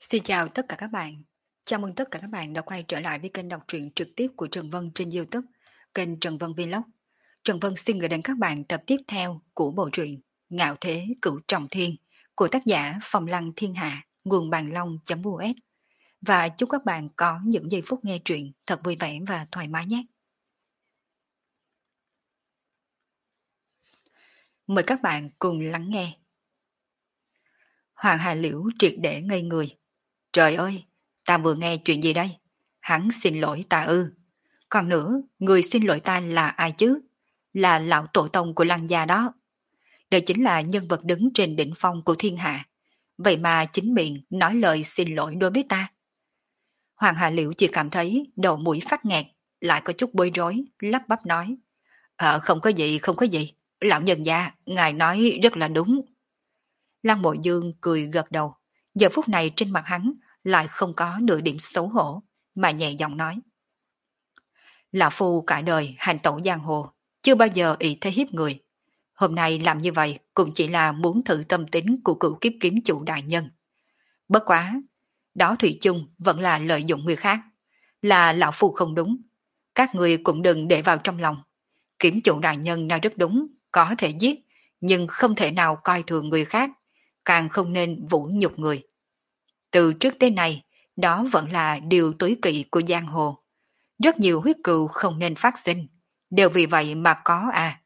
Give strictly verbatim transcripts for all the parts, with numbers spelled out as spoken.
Xin chào tất cả các bạn. Chào mừng tất cả các bạn đã quay trở lại với kênh đọc truyện trực tiếp của Trần Vân trên YouTube, kênh Trần Vân Vlog. Trần Vân xin gửi đến các bạn tập tiếp theo của bộ truyện Ngạo Thế Cửu Trọng Thiên của tác giả Phong Lăng Thiên Hạ, nguồn bàn long.us. Và chúc các bạn có những giây phút nghe truyện thật vui vẻ và thoải mái nhé. Mời các bạn cùng lắng nghe. Hoàng Hà Liễu triệt để ngây người. Trời ơi, ta vừa nghe chuyện gì đây? Hắn xin lỗi ta ư? Còn nữa, người xin lỗi ta là ai chứ? Là lão tổ tông của Lăng gia đó. Đây chính là nhân vật đứng trên đỉnh phong của thiên hạ. Vậy mà chính miệng nói lời xin lỗi đối với ta. Hoàng Hà Liễu chỉ cảm thấy đầu mũi phát nghẹt, lại có chút bối rối, lắp bắp nói. Ờ, không có gì, không có gì. Lão nhân gia, ngài nói rất là đúng. Lăng Mộ Dương cười gật đầu. Giờ phút này trên mặt hắn lại không có nửa điểm xấu hổ, mà nhẹ giọng nói. Lão Phu cả đời hành tẩu giang hồ, chưa bao giờ ý thế hiếp người. Hôm nay làm như vậy cũng chỉ là muốn thử tâm tính của cựu kiếp kiếm chủ đại nhân. Bất quá, đó thủy chung vẫn là lợi dụng người khác. Là Lão Phu không đúng. Các người cũng đừng để vào trong lòng. Kiếm chủ đại nhân nói rất đúng, có thể giết, nhưng không thể nào coi thường người khác, càng không nên vũ nhục người. Từ trước đến nay, đó vẫn là điều tối kỵ của giang hồ. Rất nhiều huyết cừu không nên phát sinh, đều vì vậy mà có à.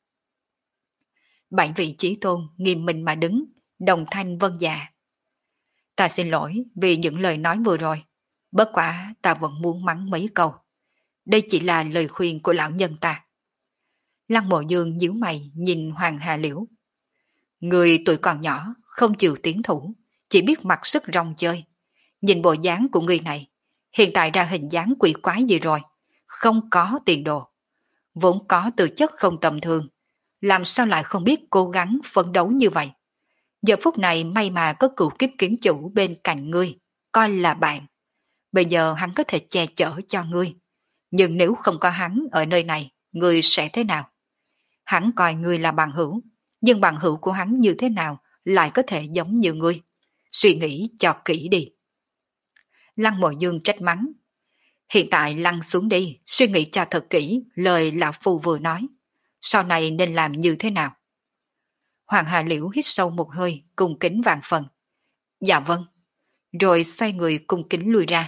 Bảy vị chí tôn nghiêm minh mà đứng, đồng thanh vân dạ. Ta xin lỗi vì những lời nói vừa rồi, bất quả ta vẫn muốn mắng mấy câu. Đây chỉ là lời khuyên của lão nhân ta. Lăng Mộ Dương nhíu mày nhìn Hoàng Hà Liễu. Người tuổi còn nhỏ, không chịu tiến thủ, chỉ biết mặc sức rong chơi. Nhìn bộ dáng của người này, hiện tại ra hình dáng quỷ quái gì rồi, không có tiền đồ. Vốn có tư chất không tầm thường, làm sao lại không biết cố gắng phấn đấu như vậy. Giờ phút này may mà có cựu kiếp kiếm chủ bên cạnh ngươi, coi là bạn. Bây giờ hắn có thể che chở cho ngươi. Nhưng nếu không có hắn ở nơi này, ngươi sẽ thế nào? Hắn coi ngươi là bằng hữu, nhưng bằng hữu của hắn như thế nào lại có thể giống như ngươi? Suy nghĩ cho kỹ đi. Lăng Mộ Dương trách mắng. Hiện tại lăn xuống đi, suy nghĩ cho thật kỹ lời lão phu vừa nói. Sau này nên làm như thế nào? Hoàng Hà Liễu hít sâu một hơi, cung kính vạn phần. Dạ vâng. Rồi xoay người cung kính lui ra.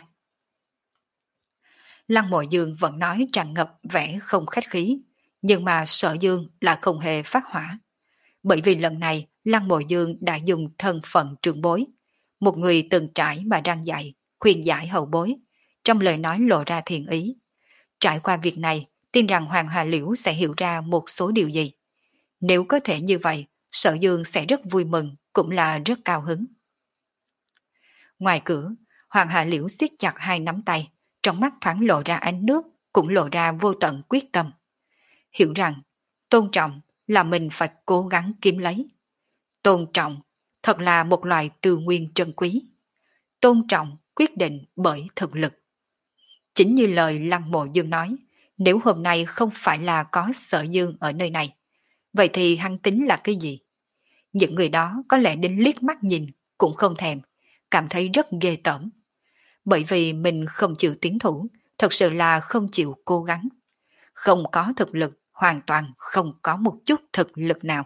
Lăng Mộ Dương vẫn nói tràn ngập vẻ không khách khí, nhưng mà Sở Dương là không hề phát hỏa. Bởi vì lần này Lăng Mộ Dương đã dùng thân phận trưởng bối, một người từng trải mà đang dạy, khuyên giải hậu bối, trong lời nói lộ ra thiện ý. Trải qua việc này, tin rằng Hoàng Hà Liễu sẽ hiểu ra một số điều gì. Nếu có thể như vậy, Sở Dương sẽ rất vui mừng, cũng là rất cao hứng. Ngoài cửa, Hoàng Hà Liễu siết chặt hai nắm tay, trong mắt thoáng lộ ra ánh nước, cũng lộ ra vô tận quyết tâm. Hiểu rằng, tôn trọng là mình phải cố gắng kiếm lấy. Tôn trọng thật là một loại tư nguyên trân quý. Tôn trọng quyết định bởi thực lực. Chính như lời Lăng Mộ Dương nói, nếu hôm nay không phải là có Sở Dương ở nơi này, vậy thì hắn tính là cái gì? Những người đó có lẽ đến liếc mắt nhìn cũng không thèm, cảm thấy rất ghê tởm. Bởi vì mình không chịu tiến thủ, thật sự là không chịu cố gắng. Không có thực lực, hoàn toàn không có một chút thực lực nào.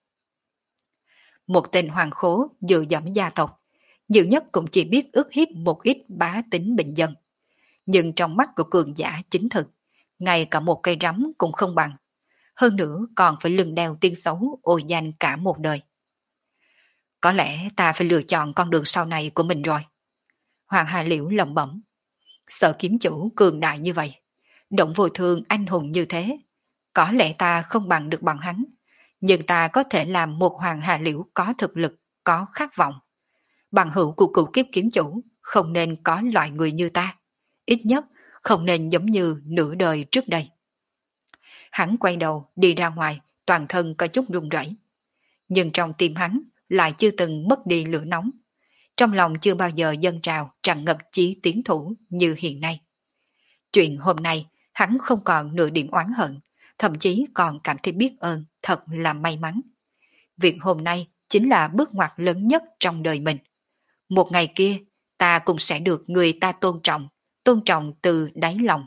Một tên hoàng khố dựa dẫm gia tộc, nhiều nhất cũng chỉ biết ức hiếp một ít bá tính bình dân. Nhưng trong mắt của cường giả chính thực, ngay cả một cây rắm cũng không bằng. Hơn nữa còn phải lưng đeo tiếng xấu ô danh cả một đời. Có lẽ ta phải lựa chọn con đường sau này của mình rồi. Hoàng Hà Liễu lẩm bẩm. Sở kiếm chủ cường đại như vậy, động vô thương anh hùng như thế, có lẽ ta không bằng được bằng hắn, nhưng ta có thể làm một Hoàng Hà Liễu có thực lực, có khát vọng. Bằng hữu của cựu kiếp kiếm chủ không nên có loại người như ta, ít nhất không nên giống như nửa đời trước đây. Hắn quay đầu đi ra ngoài, toàn thân có chút run rẩy, nhưng trong tim hắn lại chưa từng mất đi lửa nóng. Trong lòng chưa bao giờ dâng trào tràn ngập chí tiến thủ như hiện nay. Chuyện hôm nay hắn không còn nửa điểm oán hận, thậm chí còn cảm thấy biết ơn, thật là may mắn. Việc hôm nay chính là bước ngoặt lớn nhất trong đời mình. Một ngày kia, ta cũng sẽ được người ta tôn trọng, tôn trọng từ đáy lòng.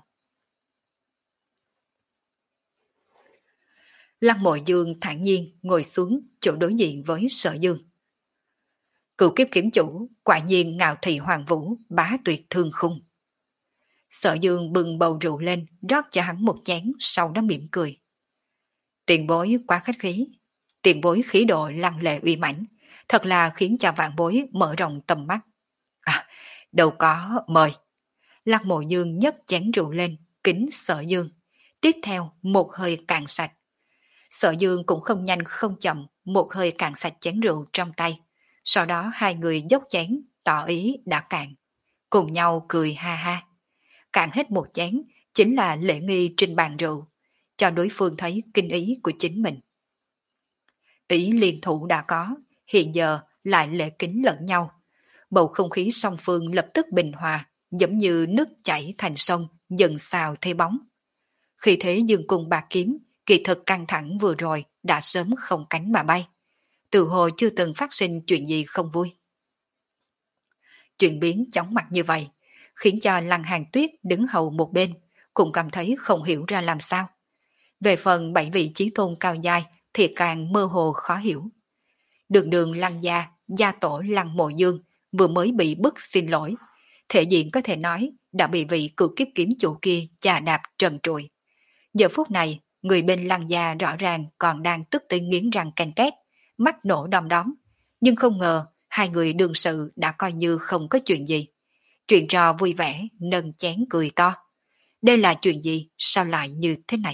Lăng Mộ Dương thản nhiên ngồi xuống chỗ đối diện với Sở Dương. Cửu kiếp kiếm chủ, quả nhiên ngạo thị hoàng vũ, bá tuyệt thương khung. Sở Dương bừng bầu rượu lên, rót cho hắn một chén, sau đó mỉm cười. Tiền bối quá khách khí, tiền bối khí độ lăng lệ uy mãnh, thật là khiến cho vạn bối mở rộng tầm mắt. À, đâu có, mời. Lăng Mộ Dương nhấc chén rượu lên, kính Sở Dương. Tiếp theo, một hơi cạn sạch. Sở Dương cũng không nhanh không chậm, một hơi cạn sạch chén rượu trong tay. Sau đó hai người dốc chén, tỏ ý đã cạn. Cùng nhau cười ha ha. Cạn hết một chén, chính là lễ nghi trên bàn rượu, cho đối phương thấy kinh ý của chính mình. Ý liên thủ đã có, hiện giờ lại lễ kính lẫn nhau. Bầu không khí song phương lập tức bình hòa, giống như nước chảy thành sông, dần xào thấy bóng. Khi thế dương cung bạc kiếm, kỳ thực căng thẳng vừa rồi đã sớm không cánh mà bay. Từ hồi chưa từng phát sinh chuyện gì không vui. Chuyện biến chóng mặt như vậy, khiến cho Lăng Hàn Tuyết đứng hầu một bên, cũng cảm thấy không hiểu ra làm sao. Về phần bảy vị chí tôn cao giai thì càng mơ hồ khó hiểu. Đường đường Lăng gia, gia tổ Lăng Mộ Dương vừa mới bị bức xin lỗi. Thể diện có thể nói đã bị vị cửu kiếp kiếm chủ kia chà đạp trần trụi. Giờ phút này, người bên Lăng gia rõ ràng còn đang tức tới nghiến răng canh két, mắt nổ đom đóm. Nhưng không ngờ, hai người đương sự đã coi như không có chuyện gì. Chuyện trò vui vẻ, nâng chén cười to. Đây là chuyện gì, sao lại như thế này?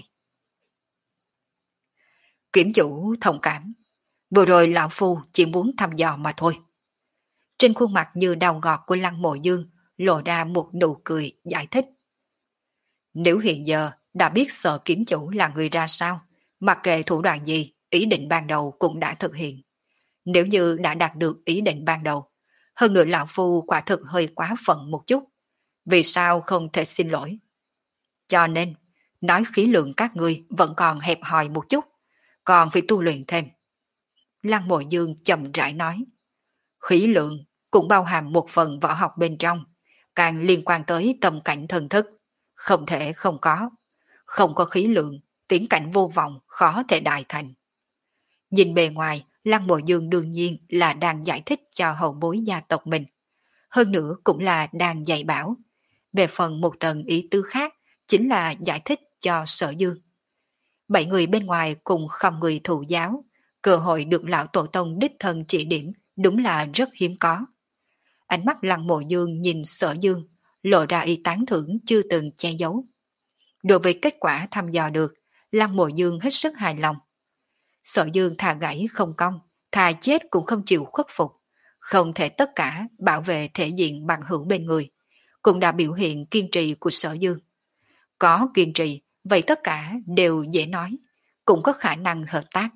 Kiểm chủ thông cảm. Vừa rồi lão phu chỉ muốn thăm dò mà thôi. Trên khuôn mặt như đau ngọt của Lăng Mộ Dương lộ ra một nụ cười giải thích. Nếu hiện giờ đã biết Sở kiếm chủ là người ra sao, mặc kệ thủ đoạn gì, ý định ban đầu cũng đã thực hiện. Nếu như đã đạt được ý định ban đầu, hơn nữa lão phu quả thực hơi quá phận một chút. Vì sao không thể xin lỗi? Cho nên, nói khí lượng các ngươi vẫn còn hẹp hòi một chút, còn phải tu luyện thêm. Lăng Mộ Dương chậm rãi nói. Khí lượng cũng bao hàm một phần võ học bên trong, càng liên quan tới tâm cảnh thần thức. Không thể không có. Không có khí lượng, tiến cảnh vô vọng khó thể đại thành. Nhìn bề ngoài, Lăng Mộ Dương đương nhiên là đang giải thích cho hậu bối gia tộc mình. Hơn nữa cũng là đang dạy bảo. Về phần một tầng ý tứ khác, chính là giải thích cho Sở Dương. Bảy người bên ngoài cùng không người thụ giáo, cơ hội được lão tổ tông đích thân chỉ điểm đúng là rất hiếm có. Ánh mắt Lăng Mộ Dương nhìn Sở Dương, lộ ra ý tán thưởng chưa từng che giấu. Đối với kết quả thăm dò được, Lăng Mộ Dương hết sức hài lòng. Sở Dương thà gãy không công, thà chết cũng không chịu khuất phục, không thể tất cả bảo vệ thể diện bằng hữu bên người, cũng đã biểu hiện kiên trì của Sở Dương. Có kiên trì, vậy tất cả đều dễ nói, cũng có khả năng hợp tác.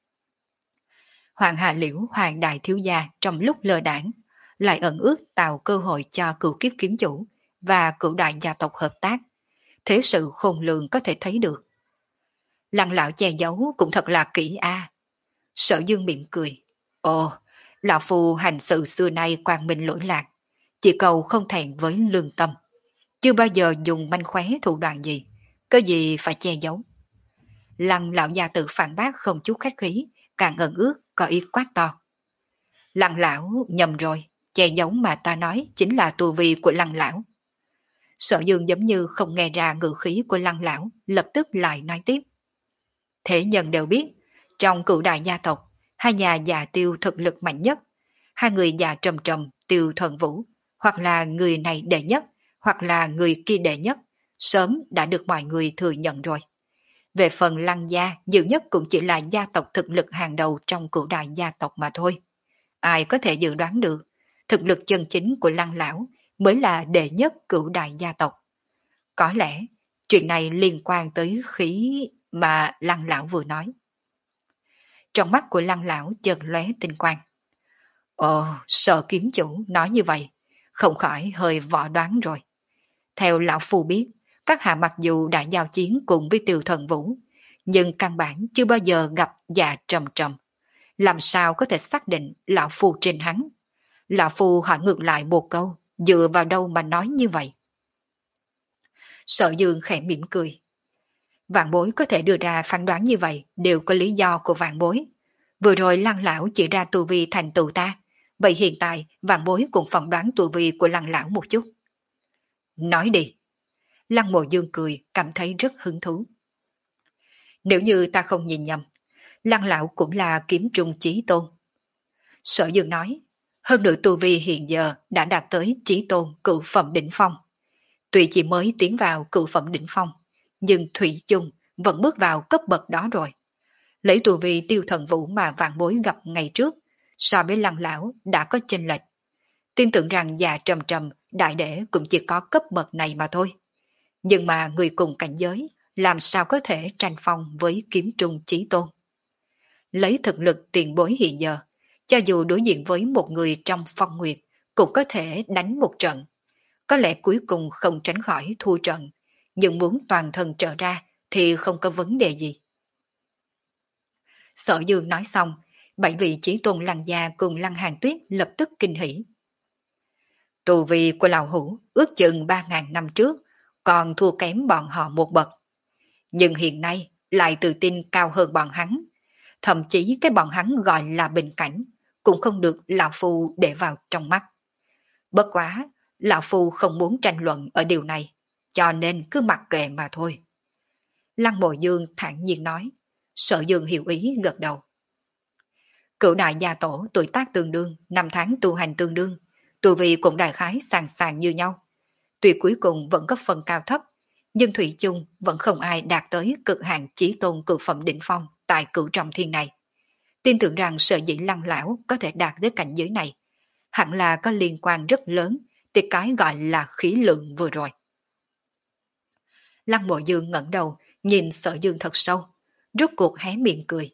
Hoàng Hà Liễu Hoàng Đại Thiếu Gia trong lúc lơ đảng, lại ẩn ước tạo cơ hội cho cửu kiếp kiếm chủ và cửu đại gia tộc hợp tác. Thế sự khôn lường có thể thấy được. Lăng lão che giấu cũng thật là kỹ a. Sở Dương mỉm cười. Ồ, lão phu hành sự xưa nay quang minh lỗi lạc, chỉ cầu không thẹn với lương tâm. Chưa bao giờ dùng manh khóe thủ đoạn gì, có gì phải che giấu. Lăng lão gia tự phản bác không chút khách khí, càng ẩn ước có ý quát to. Lăng lão nhầm rồi, che giấu mà ta nói chính là tu vi của lăng lão. Sở Dương giống như không nghe ra ngữ khí của lăng lão, lập tức lại nói tiếp. Thế nhân đều biết, trong cửu đại gia tộc, hai nhà già Tiêu thực lực mạnh nhất, hai người già Trầm Trầm, Tiêu Thần Vũ, hoặc là người này đệ nhất, hoặc là người kia đệ nhất, sớm đã được mọi người thừa nhận rồi. Về phần Lăng gia, nhiều nhất cũng chỉ là gia tộc thực lực hàng đầu trong cửu đại gia tộc mà thôi. Ai có thể dự đoán được, thực lực chân chính của Lăng lão mới là đệ nhất cửu đại gia tộc. Có lẽ, chuyện này liên quan tới khí mà Lăng lão vừa nói. Trong mắt của Lăng lão chợt lóe tinh quang. Ồ, Sở kiếm chủ nói như vậy, không khỏi hơi võ đoán rồi. Theo lão phu biết, các hạ mặc dù đã giao chiến cùng với Tiêu Thần Vũ, nhưng căn bản chưa bao giờ gặp già Trầm Trầm. Làm sao có thể xác định lão phu trên hắn? Lão phu hỏi ngược lại một câu, dựa vào đâu mà nói như vậy? Sở Dương khẽ mỉm cười. Vạn bối có thể đưa ra phán đoán như vậy đều có lý do của vạn bối. Vừa rồi Lăng lão chỉ ra tu vi thành tựu ta, vậy hiện tại vạn bối cũng phỏng đoán tu vi của Lăng lão một chút. Nói đi. Lăng Mộ Dương cười, cảm thấy rất hứng thú. Nếu như ta không nhìn nhầm, Lăng lão cũng là kiếm trung chí tôn. Sở Dương nói, hơn nữa tu vi hiện giờ đã đạt tới chí tôn cửu phẩm đỉnh phong. Tuy chỉ mới tiến vào cửu phẩm đỉnh phong, nhưng thủy chung vẫn bước vào cấp bậc đó rồi. Lấy tu vi Tiêu Thần Vũ mà vạn bối gặp ngày trước, so với Lăng lão đã có chênh lệch. Tin tưởng rằng già trầm trầm đại đệ cũng chỉ có cấp bậc này mà thôi. Nhưng mà người cùng cảnh giới làm sao có thể tranh phong với kiếm trung chí tôn. Lấy thực lực tiền bối hiện giờ, cho dù đối diện với một người trong phong nguyệt, cũng có thể đánh một trận. Có lẽ cuối cùng không tránh khỏi thua trận, nhưng muốn toàn thân trở ra thì không có vấn đề gì. Sở Dương nói xong, bảy vị chí tôn Lăng gia cùng Lăng Hàn Tuyết lập tức kinh hỉ. Tu vi của lão hủ ước chừng ba ngàn năm trước, còn thua kém bọn họ một bậc. Nhưng hiện nay lại tự tin cao hơn bọn hắn. Thậm chí cái bọn hắn gọi là bình cảnh, cũng không được lão phu để vào trong mắt. Bất quá, lão phu không muốn tranh luận ở điều này, cho nên cứ mặc kệ mà thôi. Lăng Mộ Dương thản nhiên nói, Sở Dương hiểu ý gật đầu. Cửu đại gia tổ tuổi tác tương đương, năm tháng tu hành tương đương, tu vi cũng đại khái sàng sàng như nhau. Tuy cuối cùng vẫn có phần cao thấp, nhưng thủy chung vẫn không ai đạt tới cực hạn chí tôn cửu phẩm đỉnh phong tại cửu trọng thiên này. Tin tưởng rằng sở dĩ Lăng lão có thể đạt tới cảnh giới này, hẳn là có liên quan rất lớn tới cái gọi là khí lượng vừa rồi. Lăng Mộ Dương ngẩng đầu, nhìn Sở Dương thật sâu, rốt cuộc hé miệng cười.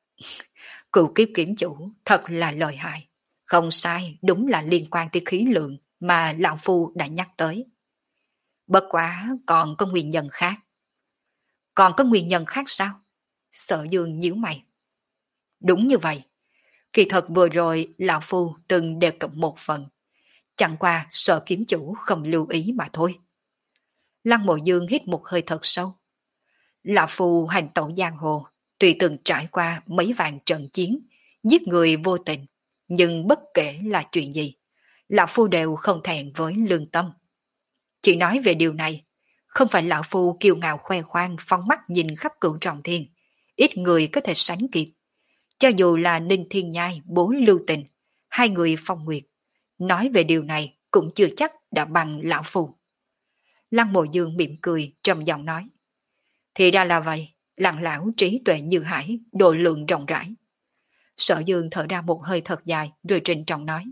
Cửu kiếp kiếm chủ thật là lợi hại. Không sai, đúng là liên quan tới khí lượng mà lão phu đã nhắc tới. Bất quá còn có nguyên nhân khác. Còn có nguyên nhân khác sao? Sở Dương nhíu mày. Đúng như vậy. Kỳ thật vừa rồi lão phu từng đề cập một phần. Chẳng qua Sở kiếm chủ không lưu ý mà thôi. Lăng Mộ Dương hít một hơi thật sâu. Lão phu hành tẩu giang hồ, tuy từng trải qua mấy vạn trận chiến, giết người vô tình, nhưng bất kể là chuyện gì, lão phu đều không thẹn với lương tâm. Chỉ nói về điều này, không phải lão phu kiêu ngạo khoe khoang phóng mắt nhìn khắp cửu trọng thiên, ít người có thể sánh kịp. Cho dù là Ninh Thiên Nhai, Bố Lưu Tình, hai người phong nguyệt, nói về điều này cũng chưa chắc đã bằng lão phu. Lăng Mộ Dương mỉm cười, trầm giọng nói. Thì ra là vậy, Lăng lão trí tuệ như hải, độ lượng rộng rãi. Sở Dương thở ra một hơi thật dài rồi trịnh trọng nói.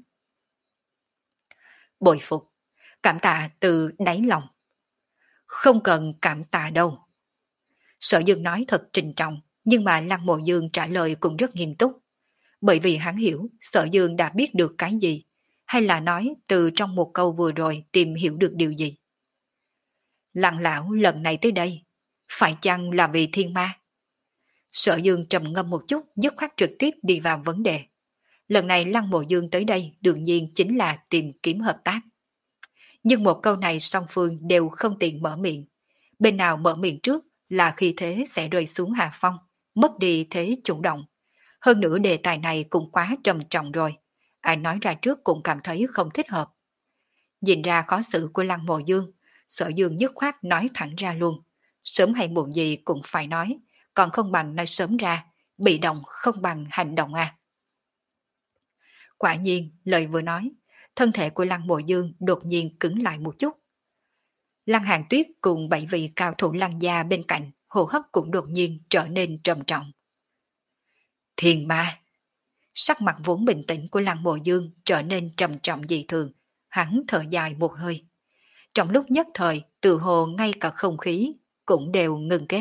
Bội phục, cảm tạ từ đáy lòng. Không cần cảm tạ đâu. Sở Dương nói thật trịnh trọng, nhưng mà Lăng Mộ Dương trả lời cũng rất nghiêm túc. Bởi vì hắn hiểu Sở Dương đã biết được cái gì, hay là nói từ trong một câu vừa rồi tìm hiểu được điều gì. Lăng lão lần này tới đây, phải chăng là vì thiên ma? Sở Dương trầm ngâm một chút, dứt khoát trực tiếp đi vào vấn đề. Lần này Lăng Mộ Dương tới đây đương nhiên chính là tìm kiếm hợp tác. Nhưng một câu này song phương đều không tiện mở miệng. Bên nào mở miệng trước là khi thế sẽ rơi xuống hạ phong, mất đi thế chủ động. Hơn nữa đề tài này cũng quá trầm trọng rồi. Ai nói ra trước cũng cảm thấy không thích hợp. Nhìn ra khó xử của Lăng Mộ Dương, Sở Dương dứt khoát nói thẳng ra luôn. Sớm hay muộn gì cũng phải nói, còn không bằng nói sớm ra, bị động không bằng hành động à. Quả nhiên, lời vừa nói, thân thể của Lăng Mộ Dương đột nhiên cứng lại một chút. Lăng Hàn Tuyết cùng bảy vị cao thủ Lăng gia bên cạnh, hô hấp cũng đột nhiên trở nên trầm trọng. Thiên ma! Sắc mặt vốn bình tĩnh của Lăng Mộ Dương trở nên trầm trọng dị thường, hắn thở dài một hơi. Trong lúc nhất thời, từ hồ ngay cả không khí cũng đều ngừng kết.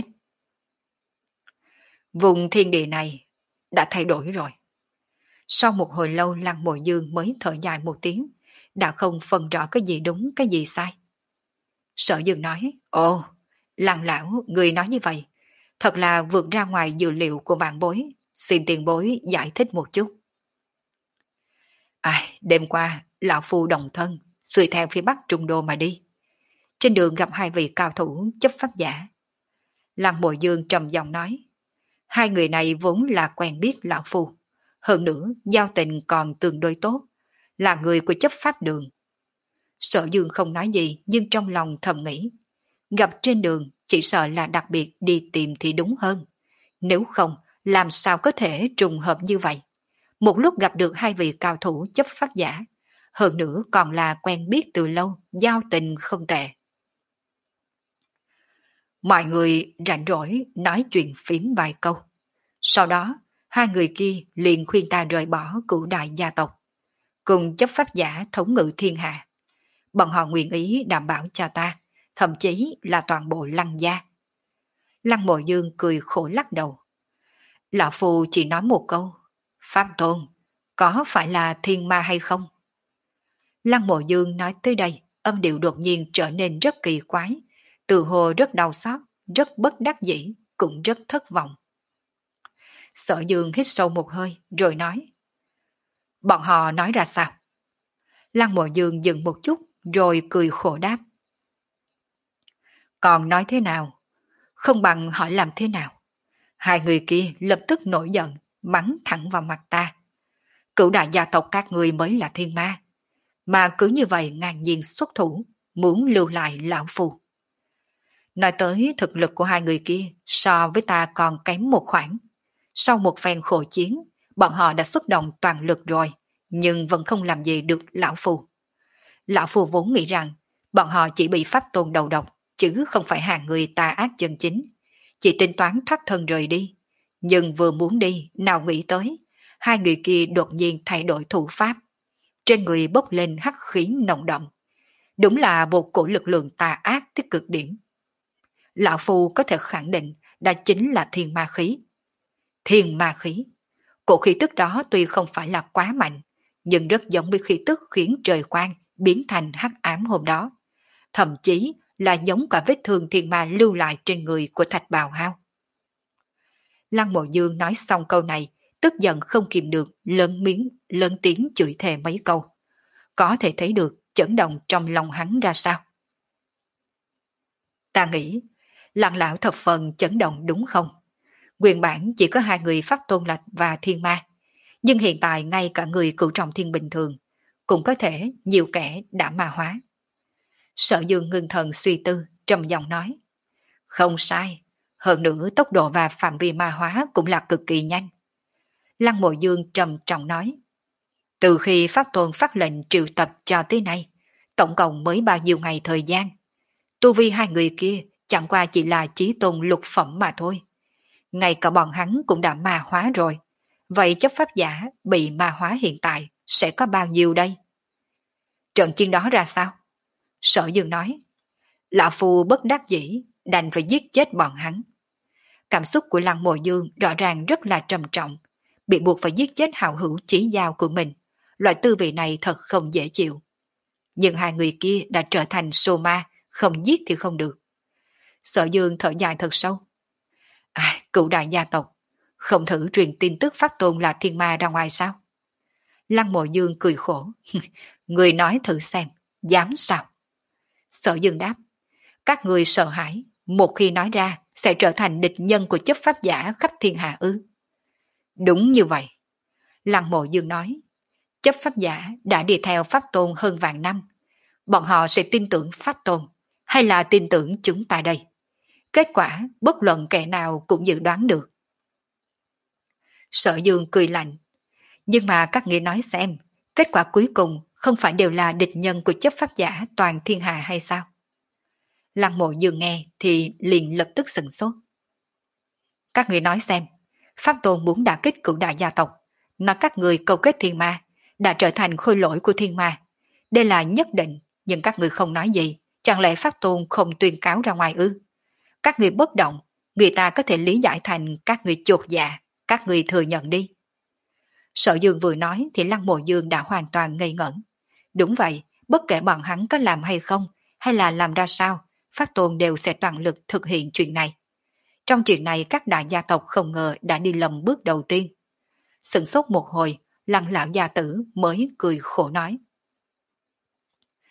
Vùng thiên địa này đã thay đổi rồi. Sau một hồi lâu Lăng Mộ Dương mới thở dài một tiếng, đã không phân rõ cái gì đúng cái gì sai. Sở Dương nói, ồ, Lăng lão, người nói như vậy, thật là vượt ra ngoài dự liệu của vạn bối, xin tiền bối giải thích một chút. Ai, đêm qua, lão phu đồng thân, xuôi theo phía bắc Trung Đô mà đi. Trên đường gặp hai vị cao thủ chấp pháp giả. Lăng Mộ Dương trầm giọng nói, hai người này vốn là quen biết lão phu, hơn nữa giao tình còn tương đối tốt, là người của chấp pháp đường. Sở Dương không nói gì nhưng trong lòng thầm nghĩ, gặp trên đường chỉ sợ là đặc biệt đi tìm thì đúng hơn, nếu không làm sao có thể trùng hợp như vậy. Một lúc gặp được hai vị cao thủ chấp pháp giả, hơn nữa còn là quen biết từ lâu, giao tình không tệ. Mọi người rảnh rỗi nói chuyện phím vài câu. Sau đó, hai người kia liền khuyên ta rời bỏ cửu đại gia tộc, cùng chấp pháp giả thống ngự thiên hạ. Bọn họ nguyện ý đảm bảo cho ta, thậm chí là toàn bộ Lăng gia. Lăng Mộ Dương cười khổ lắc đầu. Lão Phu chỉ nói một câu, Pháp Tôn, có phải là thiên ma hay không? Lăng Mộ Dương nói tới đây, âm điệu đột nhiên trở nên rất kỳ quái, từ hồ rất đau xót, rất bất đắc dĩ, cũng rất thất vọng. Sở Dương hít sâu một hơi, rồi nói, bọn họ nói ra sao? Lăng Mộ Dương dừng một chút, rồi cười khổ đáp. Còn nói thế nào? Không bằng hỏi làm thế nào? Hai người kia lập tức nổi giận, mắng thẳng vào mặt ta. Cửu đại gia tộc các người mới là thiên ma, mà cứ như vậy ngang nhiên xuất thủ, muốn lưu lại lão phu. Nói tới thực lực của hai người kia so với ta còn kém một khoảng. Sau một phen khổ chiến, bọn họ đã xuất động toàn lực rồi, nhưng vẫn không làm gì được lão phu. Lão phu vốn nghĩ rằng bọn họ chỉ bị pháp tôn đầu độc, chứ không phải hàng người tà ác chân chính. Chỉ tính toán thoát thân rời đi. Nhưng vừa muốn đi, nào nghĩ tới, hai người kia đột nhiên thay đổi thủ pháp. Trên người bốc lên hắc khí nồng đậm. Đúng là một cổ lực lượng tà ác tới cực điểm. Lão phu có thể khẳng định đó chính là thiên ma khí. Thiên ma khí. Cổ khí tức đó tuy không phải là quá mạnh, nhưng rất giống với khí tức khiến trời quang biến thành hắc ám hôm đó. Thậm chí là giống cả vết thương thiên ma lưu lại trên người của Thạch Bào Hao. Lăng Mộ Dương nói xong câu này, tức giận không kìm được, lớn miếng, lớn tiếng chửi thề mấy câu. Có thể thấy được chấn động trong lòng hắn ra sao. Ta nghĩ, Lăng lão thập phần chấn động đúng không? Nguyên bản chỉ có hai người Pháp Tôn Lạch và Thiên Ma, nhưng hiện tại ngay cả người cửu trọng thiên bình thường, cũng có thể nhiều kẻ đã ma hóa. Sở Dương ngưng thần suy tư, trầm giọng nói. Không sai, hơn nữa tốc độ và phạm vi ma hóa cũng là cực kỳ nhanh. Lăng Mộ Dương trầm trọng nói. Từ khi Pháp Tôn phát lệnh triệu tập cho tới nay, tổng cộng mới bao nhiêu ngày thời gian. Tu vi hai người kia chẳng qua chỉ là chí tôn lục phẩm mà thôi. Ngay cả bọn hắn cũng đã ma hóa rồi. Vậy chấp pháp giả bị ma hóa hiện tại sẽ có bao nhiêu đây? Trận chiến đó ra sao? Sở Dương nói. Lão Phu bất đắc dĩ, đành phải giết chết bọn hắn. Cảm xúc của Lăng Mộ Dương rõ ràng rất là trầm trọng. Bị buộc phải giết chết hảo hữu chí giao của mình. Loại tư vị này thật không dễ chịu. Nhưng hai người kia đã trở thành sô ma, không giết thì không được. Sở Dương thở dài thật sâu. À, cựu đại gia tộc, không thử truyền tin tức Pháp Tôn là thiên ma ra ngoài sao? Lăng Mộ Dương cười khổ. Người nói thử xem, dám sao? Sở Dương đáp. Các người sợ hãi, một khi nói ra sẽ trở thành địch nhân của chấp pháp giả khắp thiên hạ ư? Đúng như vậy. Lăng Mộ Dương nói. Chấp pháp giả đã đi theo Pháp Tôn hơn vạn năm. Bọn họ sẽ tin tưởng Pháp Tôn, hay là tin tưởng chúng ta đây? Kết quả bất luận kẻ nào cũng dự đoán được. Sở Dương cười lạnh. Nhưng mà các ngươi nói xem, kết quả cuối cùng không phải đều là địch nhân của chấp pháp giả toàn thiên hạ hay sao? Lăng Mộ Dương nghe thì liền lập tức sửng sốt. Các ngươi nói xem, Pháp Tôn muốn đả kích cửu đại gia tộc, nói các người câu kết thiên ma, đã trở thành khôi lỗi của thiên ma. Đây là nhất định, nhưng các người không nói gì, chẳng lẽ Pháp Tôn không tuyên cáo ra ngoài ư? Các người bất động, người ta có thể lý giải thành các người chột dạ, các người thừa nhận đi. Sở Dương vừa nói thì Lăng Mộ Dương đã hoàn toàn ngây ngẩn. Đúng vậy, bất kể bọn hắn có làm hay không, hay là làm ra sao, Pháp Tôn đều sẽ toàn lực thực hiện chuyện này. Trong chuyện này các đại gia tộc không ngờ đã đi lầm bước đầu tiên. Sửng sốt một hồi, Lăng lão gia tử mới cười khổ nói.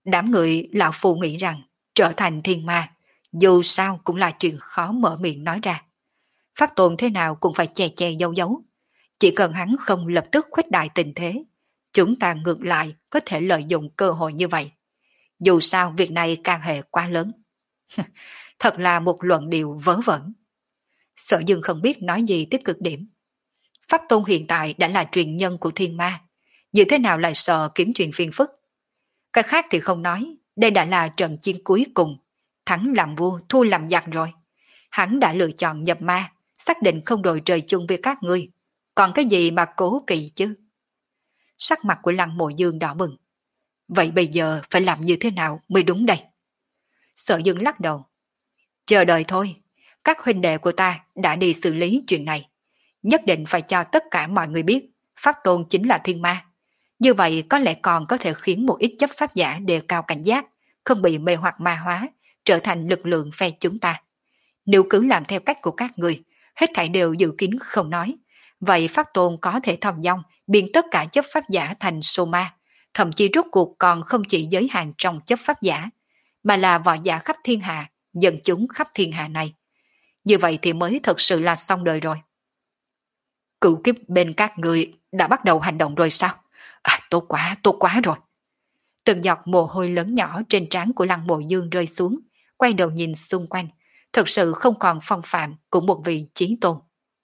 Đám người lão phu nghĩ rằng trở thành thiên ma, dù sao cũng là chuyện khó mở miệng nói ra. Pháp Tôn thế nào cũng phải che che giấu giấu. Chỉ cần hắn không lập tức khuếch đại tình thế, chúng ta ngược lại có thể lợi dụng cơ hội như vậy. Dù sao việc này càng hệ quá lớn. Thật là một luận điệu vớ vẩn. Sở Dương không biết nói gì tới cực điểm. Pháp Tôn hiện tại đã là truyền nhân của thiên ma, như thế nào lại sợ kiếm chuyện phiền phức. Cái khác thì không nói, đây đã là trận chiến cuối cùng, thắng làm vua, thua làm giặc rồi. Hắn đã lựa chọn nhập ma, xác định không đội trời chung với các ngươi, còn cái gì mà cố kỵ chứ. Sắc mặt của Lăng Mộ Dương đỏ bừng. Vậy bây giờ phải làm như thế nào mới đúng đây? Sở Dương lắc đầu. Chờ đợi thôi, các huynh đệ của ta đã đi xử lý chuyện này. Nhất định phải cho tất cả mọi người biết Pháp Tôn chính là thiên ma. Như vậy có lẽ còn có thể khiến một ít chấp pháp giả đề cao cảnh giác, không bị mê hoặc ma hóa, trở thành lực lượng phe chúng ta. Nếu cứ làm theo cách của các người, hết thảy đều dự kín không nói, vậy Pháp Tôn có thể thong dong biến tất cả chấp pháp giả thành sô ma, thậm chí rốt cuộc còn không chỉ giới hạn trong chấp pháp giả, mà là võ giả khắp thiên hạ, dân chúng khắp thiên hạ này. Như vậy thì mới thật sự là xong đời rồi. Cựu kiếp bên các người đã bắt đầu hành động rồi sao? À, tốt quá, tốt quá rồi. Từng giọt mồ hôi lớn nhỏ trên trán của Lăng Mộ Dương rơi xuống, quay đầu nhìn xung quanh, thật sự không còn phong phạm của một vị chí tôn.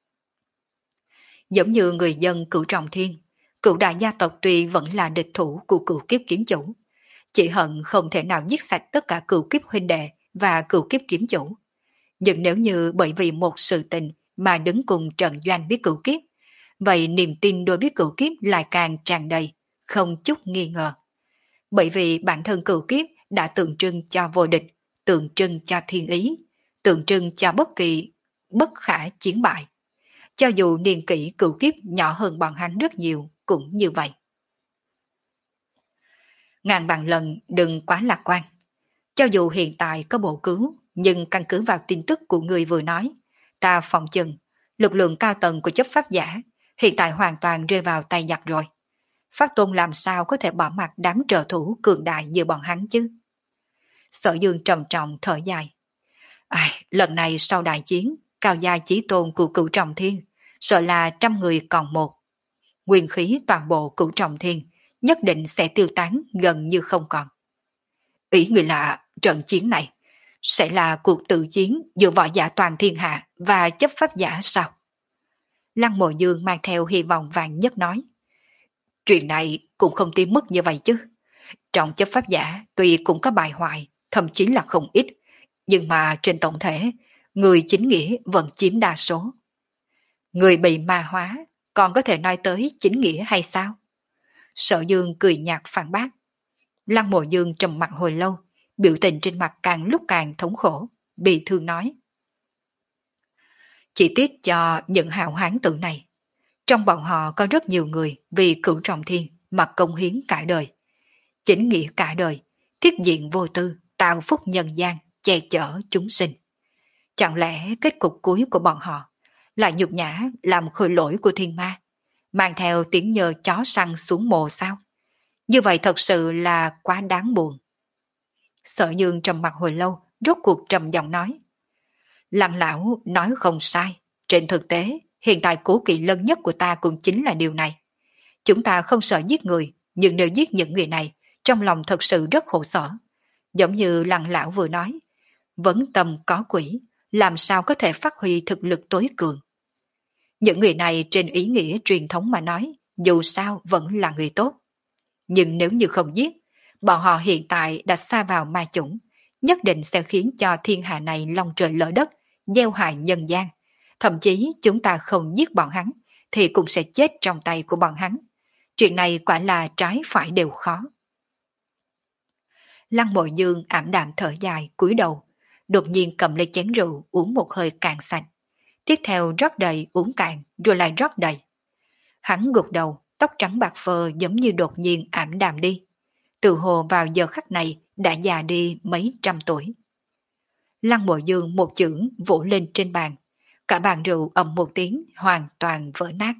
Giống như người dân Cửu Trọng Thiên, Cửu đại gia tộc tuy vẫn là địch thủ của Cửu kiếp kiếm chủ, chỉ hận không thể nào giết sạch tất cả Cửu kiếp huynh đệ và Cửu kiếp kiếm chủ. Nhưng nếu như bởi vì một sự tình mà đứng cùng trận doanh với Cửu kiếp, vậy niềm tin đối với Cửu kiếp lại càng tràn đầy, không chút nghi ngờ. Bởi vì bản thân Cửu kiếp đã tượng trưng cho vô địch, tượng trưng cho thiên ý, tượng trưng cho bất kỳ bất khả chiến bại. Cho dù niên kỷ Cửu kiếp nhỏ hơn bọn hắn rất nhiều cũng như vậy. Ngàn vạn lần đừng quá lạc quan. Cho dù hiện tại có bổ cứu, nhưng căn cứ vào tin tức của người vừa nói, ta phòng chừng lực lượng cao tầng của chấp pháp giả hiện tại hoàn toàn rơi vào tay giặc rồi. Pháp Tôn làm sao có thể bỏ mặc đám trợ thủ cường đại như bọn hắn chứ? Sở Dương trầm trọng thở dài. Ai, lần này sau đại chiến, cao gia chí tôn của Cửu Trọng Thiên, sợ là trăm người còn một. Nguyên khí toàn bộ Cửu Trọng Thiên nhất định sẽ tiêu tán gần như không còn. Ý người là trận chiến này sẽ là cuộc tự chiến giữa võ giả toàn thiên hạ và chấp pháp giả sao? Lăng Mộ Dương mang theo hy vọng vàng nhất nói. Chuyện này cũng không tới mức như vậy chứ. Trong chấp pháp giả tuy cũng có bài hoại, thậm chí là không ít, nhưng mà trên tổng thể, người chính nghĩa vẫn chiếm đa số. Người bị ma hóa còn có thể nói tới chính nghĩa hay sao? Sở Dương cười nhạt phản bác. Lăng Mộ Dương trầm mặt hồi lâu, biểu tình trên mặt càng lúc càng thống khổ, bị thương nói. Chỉ tiếc cho những hào hán tử này. Trong bọn họ có rất nhiều người vì Cửu Trọng Thiên mà công hiến cả đời. Chính nghĩa cả đời, thiết diện vô tư, tạo phúc nhân gian, che chở chúng sinh. Chẳng lẽ kết cục cuối của bọn họ là nhục nhã làm khôi lỗi của thiên ma, mang theo tiếng nhờ chó săn xuống mồ sao? Như vậy thật sự là quá đáng buồn. Sở Dương trầm mặt hồi lâu, rốt cuộc trầm giọng nói. Lăng lão nói không sai, trên thực tế, hiện tại cố kỵ lớn nhất của ta cũng chính là điều này. Chúng ta không sợ giết người, nhưng nếu giết những người này, trong lòng thật sự rất khổ sở. Giống như Lăng lão vừa nói, vấn tâm có quỷ, làm sao có thể phát huy thực lực tối cường. Những người này trên ý nghĩa truyền thống mà nói, dù sao vẫn là người tốt. Nhưng nếu như không giết, bọn họ hiện tại đã xa vào ma chủng, nhất định sẽ khiến cho thiên hạ này long trời lỡ đất, gieo hại nhân gian. Thậm chí chúng ta không giết bọn hắn, thì cũng sẽ chết trong tay của bọn hắn. Chuyện này quả là trái phải đều khó. Lăng Mộ Dương ảm đạm thở dài, cúi đầu, đột nhiên cầm lấy chén rượu uống một hơi cạn sạch. Tiếp theo rót đầy uống cạn rồi lại rót đầy. Hắn gục đầu, tóc trắng bạc phơ giống như đột nhiên ảm đạm đi. Tự hồ vào giờ khắc này đã già đi mấy trăm tuổi. Lăng Mộ Dương một chưởng vỗ lên trên bàn. Cả bàn rượu ầm một tiếng hoàn toàn vỡ nát.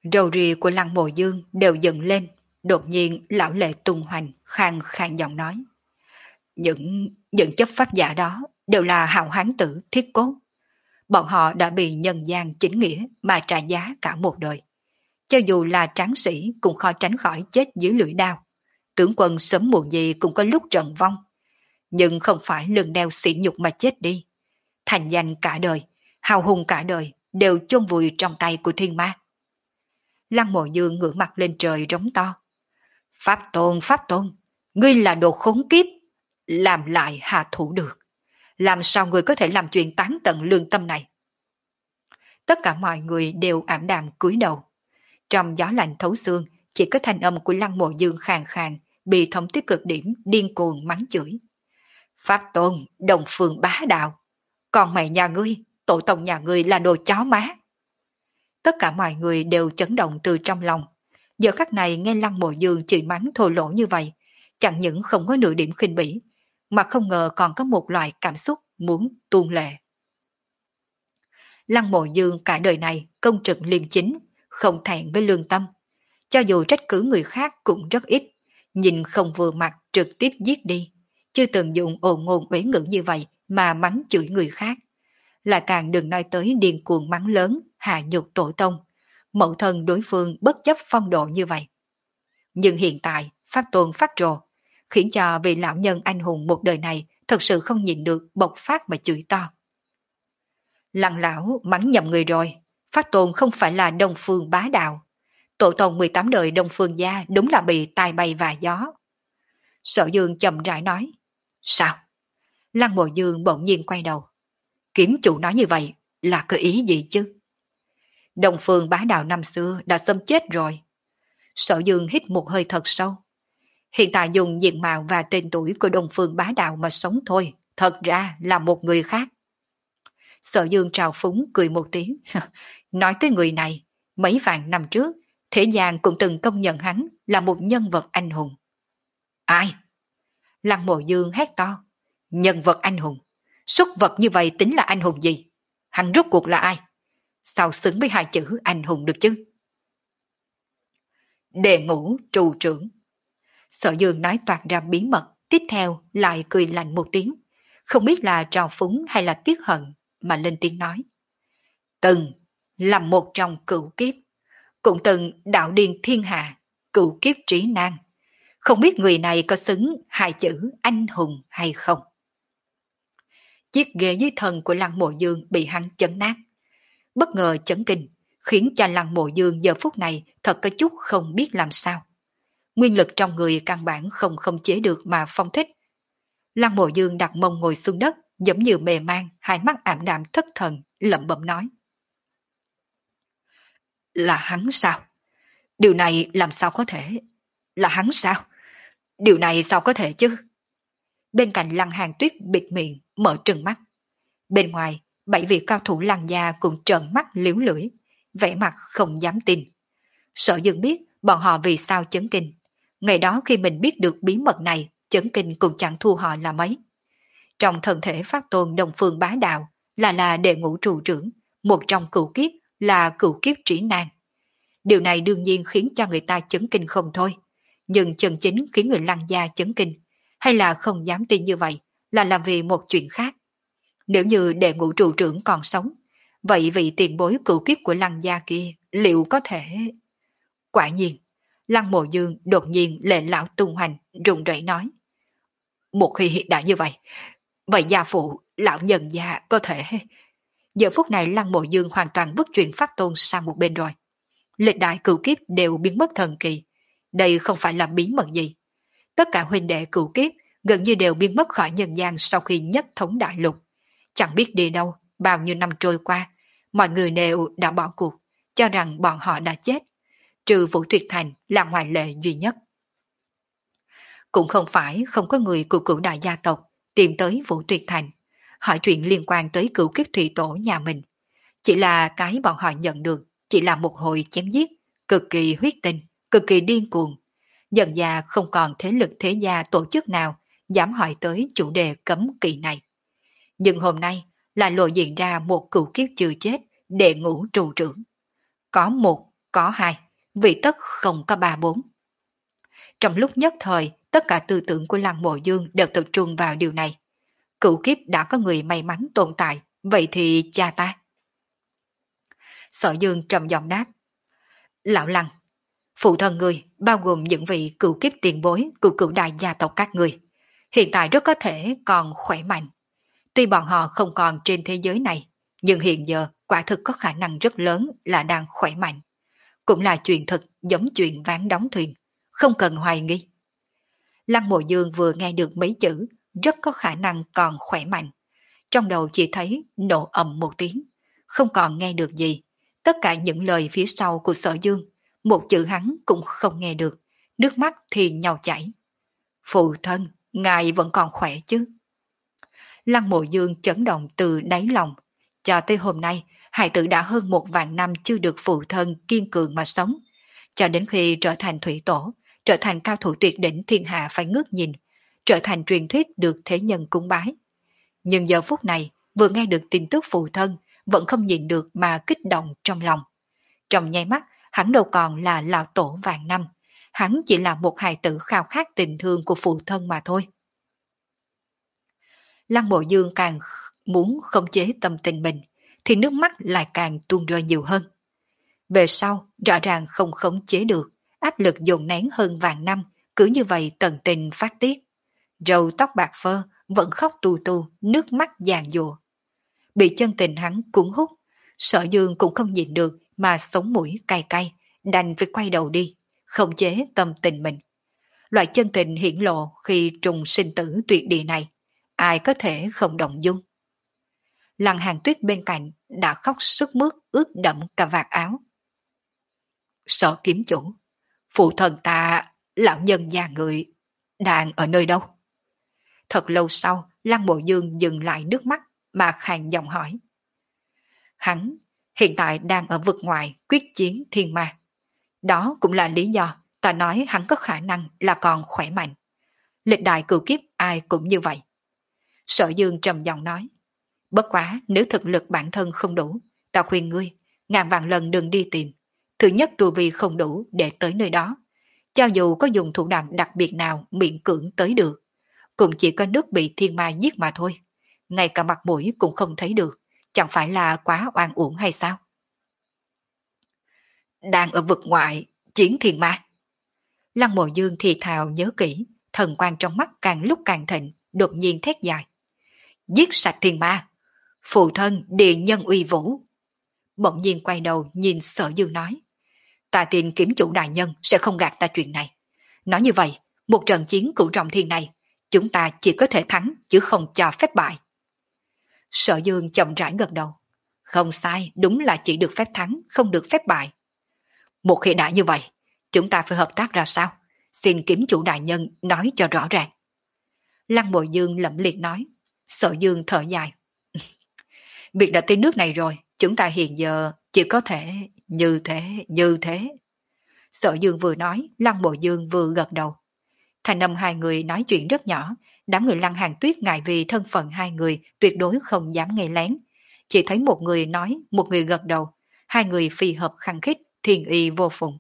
Râu ria của Lăng Mộ Dương đều dựng lên, đột nhiên lão lệ tung hoành, khang khang giọng nói. Những, những chấp pháp giả đó đều là hào hán tử thiết cốt. Bọn họ đã bị nhân gian chính nghĩa mà trả giá cả một đời. Cho dù là tráng sĩ cũng khó tránh khỏi chết dưới lưỡi đao. Tướng quân sớm muộn gì cũng có lúc trận vong. Nhưng không phải lưng đeo sỉ nhục mà chết đi. Thành danh cả đời, hào hùng cả đời đều chôn vùi trong tay của thiên ma. Lăng Mộ Dương ngửa mặt lên trời rống to. Pháp tôn, Pháp tôn, ngươi là đồ khốn kiếp, làm lại hạ thủ được. Làm sao ngươi có thể làm chuyện tán tận lương tâm này? Tất cả mọi người đều ảm đạm cúi đầu. Trong gió lạnh thấu xương, chỉ có thanh âm của Lăng Mộ Dương khàn khàn, bị thống tiết cực điểm, điên cuồng mắng chửi. Pháp tôn, đồng phương bá đạo. Còn mày nhà ngươi, tổ tông nhà ngươi là đồ chó má. Tất cả mọi người đều chấn động từ trong lòng. Giờ khắc này nghe Lăng Mộ Dương chửi mắng thô lỗ như vậy, chẳng những không có nửa điểm khinh bỉ, mà không ngờ còn có một loại cảm xúc muốn tuôn lệ. Lăng Mộ Dương cả đời này công trực liêm chính, không thẹn với lương tâm. Cho dù trách cứ người khác cũng rất ít, nhìn không vừa mặt trực tiếp giết đi, chưa từng dùng ồn ngôn uế ngữ như vậy mà mắng chửi người khác. Là càng đừng nói tới điên cuồng mắng lớn, hạ nhục tổ tông, mẫu thân đối phương bất chấp phong độ như vậy. Nhưng hiện tại, Pháp Tôn phát rồ, khiến cho vị lão nhân anh hùng một đời này thật sự không nhìn được bộc phát mà chửi to. Lăng lão mắng nhầm người rồi, Pháp Tôn không phải là Đông Phương bá đạo. Tổ tông mười tám đời Đông Phương gia đúng là bị tai bay và gió. Sở Dương chậm rãi nói. Sao? Lăng Mộ Dương bỗng nhiên quay đầu. Kiếm chủ nói như vậy là có ý gì chứ? Đông Phương bá đạo năm xưa đã xâm chết rồi. Sở Dương hít một hơi thật sâu. Hiện tại dùng diện mạo và tên tuổi của Đông Phương bá đạo mà sống thôi, thật ra là một người khác. Sở Dương trào phúng cười một tiếng. Nói tới người này, mấy vạn năm trước, thế gian cũng từng công nhận hắn là một nhân vật anh hùng. Ai? Lăng Mộ Dương hét to. Nhân vật anh hùng? Súc vật như vậy tính là anh hùng gì? Hắn rốt cuộc là ai? Sao xứng với hai chữ anh hùng được chứ? Đề ngũ trù trưởng. Sở Dương nói toạc ra bí mật, tiếp theo lại cười lạnh một tiếng. Không biết là trào phúng hay là tiếc hận mà lên tiếng nói. Từng là một trong cửu kiếp, cũng từng đạo điên thiên hạ, cửu kiếp trí nan. Không biết người này có xứng hai chữ anh hùng hay không? Chiếc ghế dưới thân của Lăng Mộ Dương bị hắn chấn nát. Bất ngờ chấn kinh, khiến cho Lăng Mộ Dương giờ phút này thật có chút không biết làm sao. Nguyên lực trong người căn bản không khống chế được mà phong thích. Lăng Mộ Dương đặt mông ngồi xuống đất, giống như mề man, hai mắt ảm đạm thất thần, lẩm bẩm nói. Là hắn sao? Điều này làm sao có thể? Là hắn sao? Điều này sao có thể chứ? Bên cạnh Lăng Hàn Tuyết bịt miệng, mở trừng mắt. Bên ngoài, bảy vị cao thủ Lăng gia cũng trợn mắt liếu lưỡi, vẻ mặt không dám tin. Sở Dương biết bọn họ vì sao chấn kinh. Ngày đó khi mình biết được bí mật này, chấn kinh cũng chẳng thua họ là mấy. Trong thân thể Pháp Tôn Đông Phương bá đạo là là đệ ngũ trụ trưởng, một trong cửu kiếp là cửu kiếp trí nan. Điều này đương nhiên khiến cho người ta chấn kinh không thôi. Nhưng chân chính khiến người Lăng gia chấn kinh, hay là không dám tin như vậy, là làm vì một chuyện khác. Nếu như đệ ngũ trụ trưởng còn sống, vậy vị tiền bối cửu kiếp của Lăng gia kia liệu có thể... Quả nhiên, Lăng Mộ Dương đột nhiên lệ lão tung hoành, run rẩy nói. Một khi hiện đại như vậy, vậy gia phụ, lão nhân gia có thể... Giờ phút này Lăng Mộ Dương hoàn toàn vứt chuyện Pháp Tôn sang một bên rồi. Lịch đại cửu kiếp đều biến mất thần kỳ. Đây không phải là bí mật gì. Tất cả huynh đệ cửu kiếp gần như đều biến mất khỏi nhân gian sau khi nhất thống đại lục. Chẳng biết đi đâu, bao nhiêu năm trôi qua, mọi người đều đã bỏ cuộc, cho rằng bọn họ đã chết. Trừ Vũ Tuyệt Thành là ngoại lệ duy nhất. Cũng không phải không có người của cửu đại gia tộc tìm tới Vũ Tuyệt Thành, hỏi chuyện liên quan tới cửu kiếp thủy tổ nhà mình. Chỉ là cái bọn họ nhận được chỉ là một hồi chém giết, cực kỳ huyết tinh, cực kỳ điên cuồng. Dần già không còn thế lực thế gia tổ chức nào dám hỏi tới chủ đề cấm kỵ này. Nhưng hôm nay là lộ diện ra một cửu kiếp chưa chết, đệ ngũ trụ trưởng. Có một có hai, vì tất không có ba bốn. Trong lúc nhất thời, tất cả tư tưởng của Lăng Mộ Dương đều tập trung vào điều này. Cửu kiếp đã có người may mắn tồn tại, vậy thì cha ta. Sở Dương trầm giọng đáp. Lão Lăng, phụ thân người, bao gồm những vị cửu kiếp tiền bối của cửu đại gia tộc các người, hiện tại rất có thể còn khỏe mạnh. Tuy bọn họ không còn trên thế giới này, nhưng hiện giờ quả thực có khả năng rất lớn là đang khỏe mạnh. Cũng là chuyện thật giống chuyện ván đóng thuyền, không cần hoài nghi. Lăng Mộ Dương vừa nghe được mấy chữ, rất có khả năng còn khỏe mạnh. Trong đầu chỉ thấy nổ ầm một tiếng, không còn nghe được gì. Tất cả những lời phía sau của Sở Dương, một chữ hắn cũng không nghe được, nước mắt thì nhau chảy. Phụ thân, ngài vẫn còn khỏe chứ? Lăng Mộ Dương chấn động từ đáy lòng. Cho tới hôm nay, hài tử đã hơn một vạn năm chưa được phụ thân kiên cường mà sống. Cho đến khi trở thành thủy tổ, trở thành cao thủ tuyệt đỉnh thiên hạ phải ngước nhìn, trở thành truyền thuyết được thế nhân cúng bái. Nhưng giờ phút này, vừa nghe được tin tức phụ thân, vẫn không nhìn được mà kích động trong lòng. Trong nháy mắt, hắn đâu còn là lão tổ vạn năm, hắn chỉ là một hài tử khao khát tình thương của phụ thân mà thôi. Lăng Mộ Dương càng muốn khống chế tâm tình mình, thì nước mắt lại càng tuôn rơi nhiều hơn. Về sau, rõ ràng không khống chế được, áp lực dồn nén hơn vạn năm, cứ như vậy tận tình phát tiết. Râu tóc bạc phơ, vẫn khóc tu tu, nước mắt giàn giụa. Bị chân tình hắn cuốn hút, Sở Dương cũng không nhịn được mà sống mũi cay cay, đành phải quay đầu đi, khống chế tâm tình mình. Loại chân tình hiển lộ khi trùng sinh tử tuyệt địa này, ai có thể không động dung. Lăng Hàn Tuyết bên cạnh đã khóc sức mướt ướt đẫm cả vạt áo. Sở kiếm chủ, phụ thần ta, lão nhân già người, đang ở nơi đâu? Thật lâu sau, Lăng Mộ Dương dừng lại nước mắt mà khàn giọng hỏi. Hắn hiện tại đang ở vực ngoài quyết chiến thiên ma. Đó cũng là lý do ta nói hắn có khả năng là còn khỏe mạnh. Lịch đại cửu kiếp ai cũng như vậy. Sở Dương trầm giọng nói. Bất quá nếu thực lực bản thân không đủ, ta khuyên ngươi, ngàn vạn lần đừng đi tìm. Thứ nhất tu vi không đủ để tới nơi đó. Cho dù có dùng thủ đoạn đặc biệt nào miễn cưỡng tới được, cũng chỉ có nước bị thiên ma giết mà thôi. Ngay cả mặt mũi cũng không thấy được, chẳng phải là quá oan uổng hay sao? Đang ở vực ngoại, chiến thiên ma. Lăng Mộ Dương thì thào nhớ kỹ, thần quang trong mắt càng lúc càng thịnh, đột nhiên thét dài. Giết sạch thiên ma! Phụ thân điện nhân uy vũ! Bỗng nhiên quay đầu nhìn Sở Dương nói. Ta tin kiếm chủ đại nhân sẽ không gạt ta chuyện này. Nói như vậy, một trận chiến cửu trọng thiên này, chúng ta chỉ có thể thắng chứ không cho phép bại. Sở Dương chậm rãi gật đầu. Không sai, đúng là chỉ được phép thắng, không được phép bại. Một khi đã như vậy, chúng ta phải hợp tác ra sao? Xin kiếm chủ đại nhân nói cho rõ ràng. Lăng Mộ Dương lẩm liệt nói. Sở Dương thở dài. Việc đã tới nước này rồi, chúng ta hiện giờ chỉ có thể như thế, như thế. Sở Dương vừa nói, Lăng Mộ Dương vừa gật đầu. Thành âm hai người nói chuyện rất nhỏ, đám người Lăng Hàn Tuyết ngại vì thân phận hai người tuyệt đối không dám nghe lén. Chỉ thấy một người nói, một người gật đầu, hai người phi hợp khăng khít, thiên y vô phùng.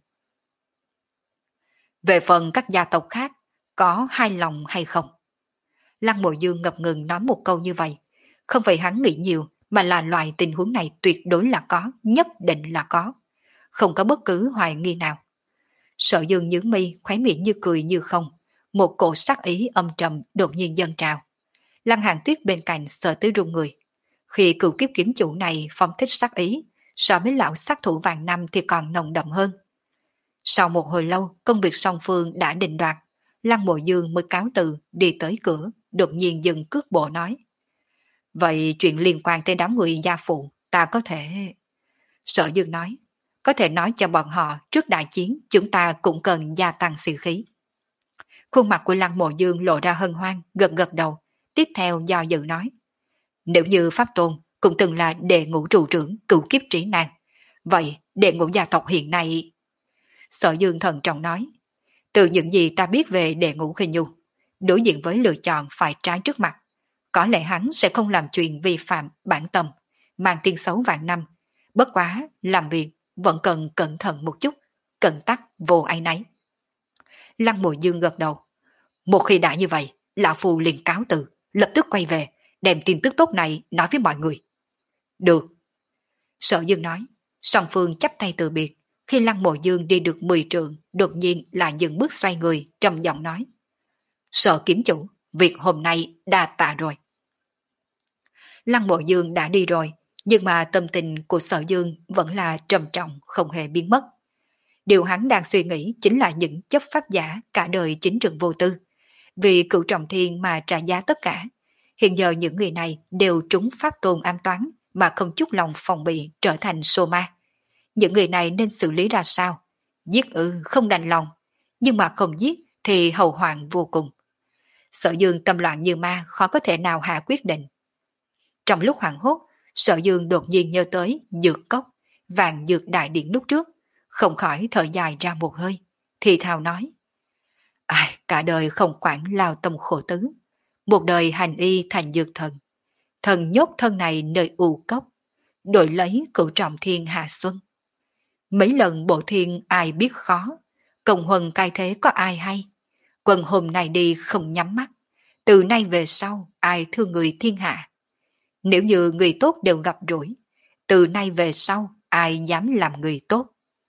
Về phần các gia tộc khác, có hài lòng hay không? Lăng Mộ Dương ngập ngừng nói một câu như vậy. Không phải hắn nghĩ nhiều, mà là loại tình huống này tuyệt đối là có, nhất định là có. Không có bất cứ hoài nghi nào. Sở Dương nhướng mi, khóe miệng như cười như không. Một cổ sắc ý âm trầm đột nhiên dâng trào. Lăng Hàn Tuyết bên cạnh sợ tới run người. Khi cửu kiếp kiếm chủ này phong thích sắc ý, so với lão sát thủ vàng năm thì còn nồng đậm hơn. Sau một hồi lâu, công việc song phương đã định đoạt. Lăng Mộ Dương mới cáo từ, đi tới cửa, đột nhiên dừng cước bộ nói. Vậy chuyện liên quan tới đám người gia phụ, ta có thể... Sở Dương nói, có thể nói cho bọn họ trước đại chiến chúng ta cũng cần gia tăng sĩ khí. Khuôn mặt của Lăng Mộ Dương lộ ra hân hoan, gật gật đầu, tiếp theo do dự nói. Nếu như Pháp Tôn cũng từng là đệ ngũ trụ trưởng cửu kiếp trí nan, vậy đệ ngũ gia tộc hiện nay... Sở Dương thần trọng nói, từ những gì ta biết về đệ ngũ Khinh Nhu, đối diện với lựa chọn phải trái trước mặt, có lẽ hắn sẽ không làm chuyện vi phạm bản tâm, mang tiếng xấu vạn năm, bất quá làm việc vẫn cần cẩn thận một chút, cẩn tắc vô áy náy. Lăng Mộ Dương gật đầu. Một khi đã như vậy, Lão Phu liền cáo từ, lập tức quay về, đem tin tức tốt này nói với mọi người. Được. Sở Dương nói, song phương chắp tay từ biệt. Khi Lăng Mộ Dương đi được mười trượng, đột nhiên lại dừng bước xoay người, trầm giọng nói. Sở kiếm chủ, việc hôm nay đa tạ rồi. Lăng Mộ Dương đã đi rồi, nhưng mà tâm tình của Sở Dương vẫn là trầm trọng, không hề biến mất. Điều hắn đang suy nghĩ chính là những chấp pháp giả cả đời chính trực vô tư. Vì cửu trọng thiên mà trả giá tất cả. Hiện giờ những người này đều trúng pháp tôn am toán mà không chút lòng phòng bị trở thành sô ma. Những người này nên xử lý ra sao? Giết ư không đành lòng, nhưng mà không giết thì hậu hoạn vô cùng. Sở Dương tâm loạn như ma, khó có thể nào hạ quyết định. Trong lúc hoảng hốt, Sở Dương đột nhiên nhớ tới dược cốc, vàng dược đại điện lúc trước, không khỏi thở dài ra một hơi, thì thào nói. Ai, cả đời không quản lao tâm khổ tứ, một đời hành y thành dược thần. Thần nhốt thân này nơi u cốc, đổi lấy cửu trọng thiên hạ xuân. Mấy lần bộ thiên ai biết khó, công huân cai thế có ai hay. Quân hôm nay đi không nhắm mắt, từ nay về sau ai thương người thiên hạ. Nếu như người tốt đều gặp rủi, từ nay về sau ai dám làm người tốt.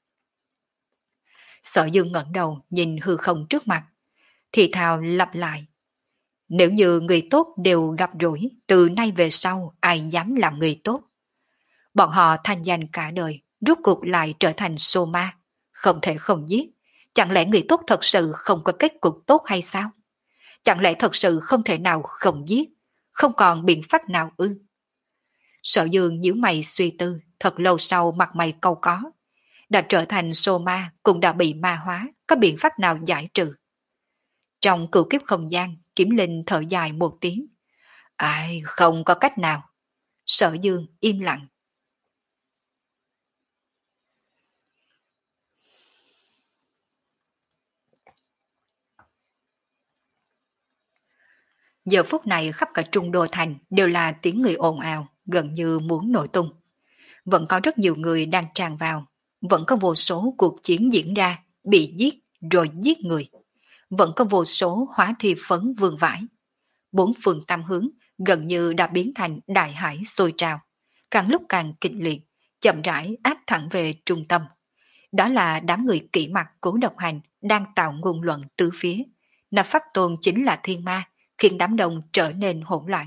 Sở Dương ngẩng đầu nhìn hư không trước mặt, thì thào lặp lại. Nếu như người tốt đều gặp rủi, từ nay về sau ai dám làm người tốt. Bọn họ thành danh cả đời, rốt cuộc lại trở thành sô ma, không thể không giết. Chẳng lẽ người tốt thật sự không có kết cục tốt hay sao? Chẳng lẽ thật sự không thể nào không giết, không còn biện pháp nào ư? Sở Dương nhíu mày suy tư, thật lâu sau mặt mày cau có. Đã trở thành sô ma, cũng đã bị ma hóa, có biện pháp nào giải trừ? Trong cửu kiếp không gian, Kiếm Linh thở dài một tiếng. Ai, không có cách nào. Sở Dương im lặng. Giờ phút này khắp cả Trung Đô Thành đều là tiếng người ồn ào, gần như muốn nổi tung. Vẫn có rất nhiều người đang tràn vào, vẫn có vô số cuộc chiến diễn ra, bị giết rồi giết người. Vẫn có vô số hóa thi phấn vương vãi. Bốn phương tam hướng gần như đã biến thành đại hải sôi trào, càng lúc càng kịch liệt, chậm rãi áp thẳng về trung tâm. Đó là đám người kỹ mặt Cố Độc Hành đang tạo ngôn luận tứ phía. Nạp Pháp Tôn chính là thiên ma, khiến đám đông trở nên hỗn loạn.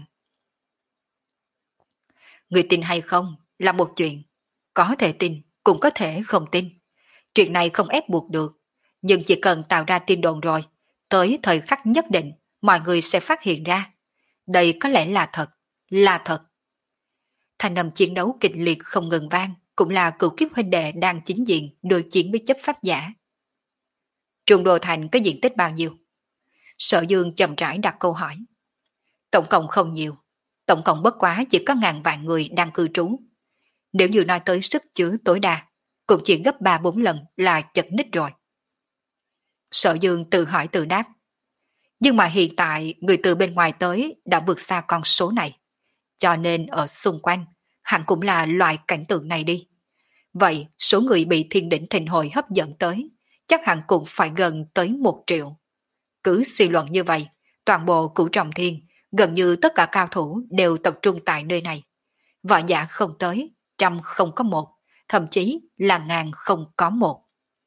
Người tin hay không là một chuyện, có thể tin cũng có thể không tin. Chuyện này không ép buộc được, nhưng chỉ cần tạo ra tin đồn rồi, tới thời khắc nhất định mọi người sẽ phát hiện ra. Đây có lẽ là thật, là thật. Thanh âm chiến đấu kịch liệt không ngừng vang, cũng là cửu kiếp huynh đệ đang chính diện đối chiến với chấp pháp giả. Trung Đô Thành có diện tích bao nhiêu? Sở Dương chậm rãi đặt câu hỏi. Tổng cộng không nhiều, tổng cộng bất quá chỉ có ngàn vạn người đang cư trú. Nếu như nói tới sức chứa tối đa, cũng chỉ gấp ba bốn lần là chật ních rồi. Sở Dương tự hỏi tự đáp. Nhưng mà hiện tại người từ bên ngoài tới đã vượt xa con số này. Cho nên ở xung quanh, hẳn cũng là loại cảnh tượng này đi. Vậy số người bị thiên đỉnh thịnh hội hấp dẫn tới, chắc hẳn cũng phải gần tới một triệu. Cứ suy luận như vậy, toàn bộ Cửu Trọng Thiên, gần như tất cả cao thủ đều tập trung tại nơi này. Võ giả không tới, trăm không có một, thậm chí là ngàn không có một.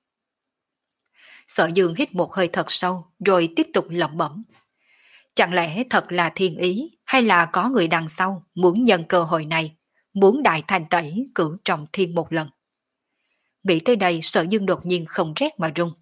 Sở Dương hít một hơi thật sâu, rồi tiếp tục lẩm bẩm. Chẳng lẽ thật là thiên ý, hay là có người đằng sau muốn nhân cơ hội này, muốn đại thành tẩy Cửu Trọng Thiên một lần? Nghĩ tới đây, Sở Dương đột nhiên không rét mà run.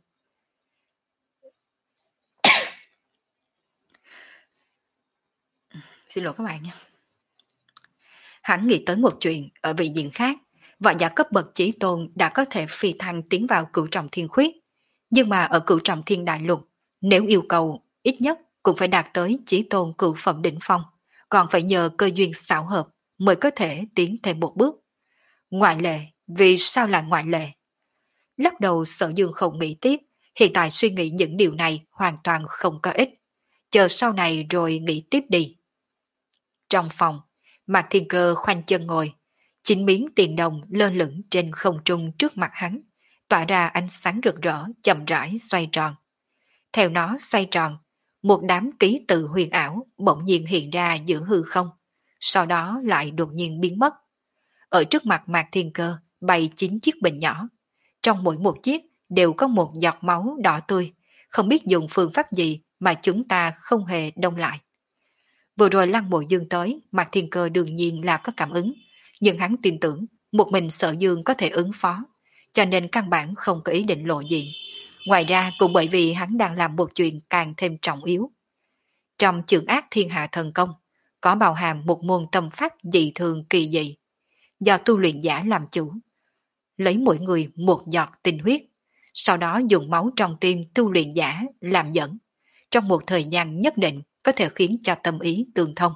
Xin lỗi các bạn nha. Hắn nghĩ tới một chuyện ở vị diện khác, võ giả cấp bậc chí tôn đã có thể phi thăng tiến vào Cửu Trọng Thiên khuyết. Nhưng mà ở Cửu Trọng Thiên đại lục, nếu yêu cầu ít nhất cũng phải đạt tới chí tôn cửu phẩm đỉnh phong, còn phải nhờ cơ duyên xảo hợp mới có thể tiến thêm một bước. Ngoại lệ, vì sao là ngoại lệ? Lắc đầu, Sở Dương không nghĩ tiếp, hiện tại suy nghĩ những điều này hoàn toàn không có ích. Chờ sau này rồi nghĩ tiếp đi. Trong phòng, Mạc Thiên Cơ khoanh chân ngồi, Chín miếng tiền đồng lơ lửng trên không trung trước mặt hắn, tỏa ra ánh sáng rực rỡ, chậm rãi xoay tròn. Theo nó xoay tròn, một đám ký tự huyền ảo bỗng nhiên hiện ra giữa hư không, sau đó lại đột nhiên biến mất. Ở trước mặt Mạc Thiên Cơ bày chín chiếc bình nhỏ, trong mỗi một chiếc đều có một giọt máu đỏ tươi, không biết dùng phương pháp gì mà chúng ta không hề đông lại. Vừa rồi Lăng Mộ Dương tới, Mạc Thiên Cơ đương nhiên là có cảm ứng, nhưng hắn tin tưởng một mình Sở Dương có thể ứng phó, cho nên căn bản không có ý định lộ diện. Ngoài ra cũng bởi vì hắn đang làm một chuyện càng thêm trọng yếu. Trong Chưởng Ác Thiên Hạ Thần Công, có bao hàm một môn tâm pháp dị thường kỳ dị, do tu luyện giả làm chủ. Lấy mỗi người một giọt tinh huyết, sau đó dùng máu trong tim tu luyện giả làm dẫn. Trong một thời gian nhất định có thể khiến cho tâm ý tương thông.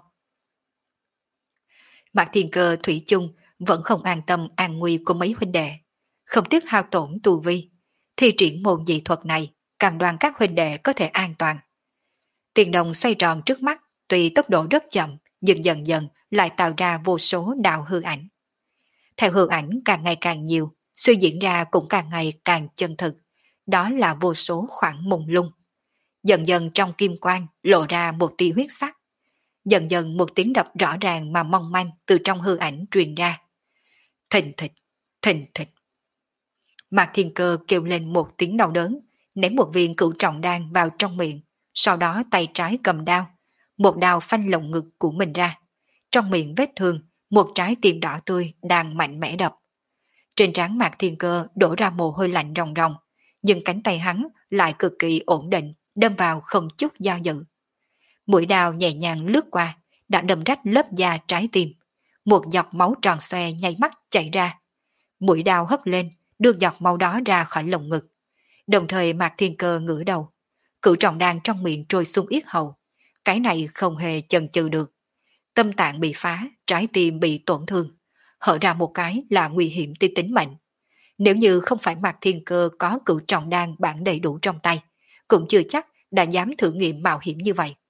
Mạc Thiên Cơ thủy chung vẫn không an tâm an nguy của mấy huynh đệ, không tiếc hao tổn tu vi, thi triển môn dị thuật này, cam đoan các huynh đệ có thể an toàn. Tiền đồng xoay tròn trước mắt, tuy tốc độ rất chậm, nhưng dần dần lại tạo ra vô số đạo hư ảnh. Theo hư ảnh càng ngày càng nhiều, suy diễn ra cũng càng ngày càng chân thực, đó là vô số khoảng mông lung. Dần dần trong kim quang lộ ra một tia huyết sắc. Dần dần một tiếng đập rõ ràng mà mong manh từ trong hư ảnh truyền ra. Thình thịch, thình thịch. Mạc Thiên Cơ kêu lên một tiếng đau đớn, ném một viên cửu trọng đan vào trong miệng, sau đó tay trái cầm đao, một đao phanh lồng ngực của mình ra. Trong miệng vết thương, một trái tim đỏ tươi đang mạnh mẽ đập. Trên trán Mạc Thiên Cơ đổ ra mồ hôi lạnh ròng ròng, nhưng cánh tay hắn lại cực kỳ ổn định, đâm vào không chút do dự. Mũi đao nhẹ nhàng lướt qua, đã đâm rách lớp da trái tim. Một giọt máu tròn xoe nháy mắt chảy ra. Mũi đao hất lên, đưa giọt máu đó ra khỏi lồng ngực. Đồng thời Mạc Thiên Cơ ngửa đầu. Cửu trọng đan trong miệng trôi xuống yết hầu. Cái này không hề chần chừ được. Tâm tạng bị phá, trái tim bị tổn thương. Hở ra một cái là nguy hiểm tới tính mệnh. Nếu như không phải Mạc Thiên Cơ có cửu trọng đan bản đầy đủ trong tay, cũng chưa chắc đã dám thử nghiệm mạo hiểm như vậy.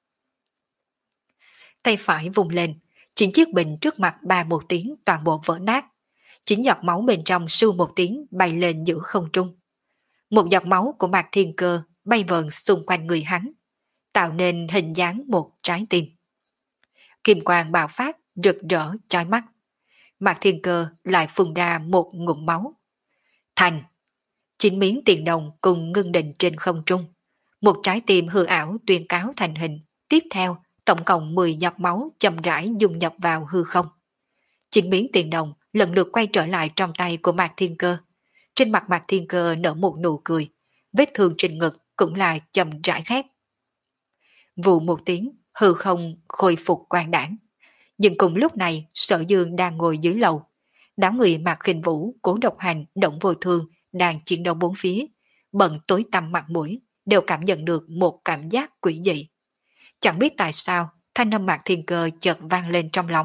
Tay phải vùng lên, chín chiếc bình trước mặt ba một tiếng toàn bộ vỡ nát. Chín giọt máu bên trong sưu một tiếng bay lên giữa không trung. Một giọt máu của Mạc Thiên Cơ bay vờn xung quanh người hắn, tạo nên hình dáng một trái tim. Kim quang bạo phát, rực rỡ chói mắt. Mạc Thiên Cơ lại phun ra một ngụm máu. Thành! Chín miếng tiền đồng cùng ngưng định trên không trung. Một trái tim hư ảo tuyên cáo thành hình. Tiếp theo, tổng cộng mười giọt máu chậm rãi dung nhập vào hư không. Chín miếng tiền đồng lần lượt quay trở lại trong tay của Mạc Thiên Cơ. Trên mặt Mạc Thiên Cơ nở một nụ cười, vết thương trên ngực cũng lại chậm rãi khép. Vụ một tiếng, hư không khôi phục quang đảng. Nhưng cùng lúc này, Sở Dương đang ngồi dưới lầu. Đám người Mạc Khinh Vũ, Cố Độc Hành, Động Vô Thương đang chiến đấu bốn phía, bận tối tăm mặt mũi, đều cảm nhận được một cảm giác quỷ dị. Chẳng biết tại sao, thanh âm Mạc Thiên Cơ chợt vang lên trong lòng.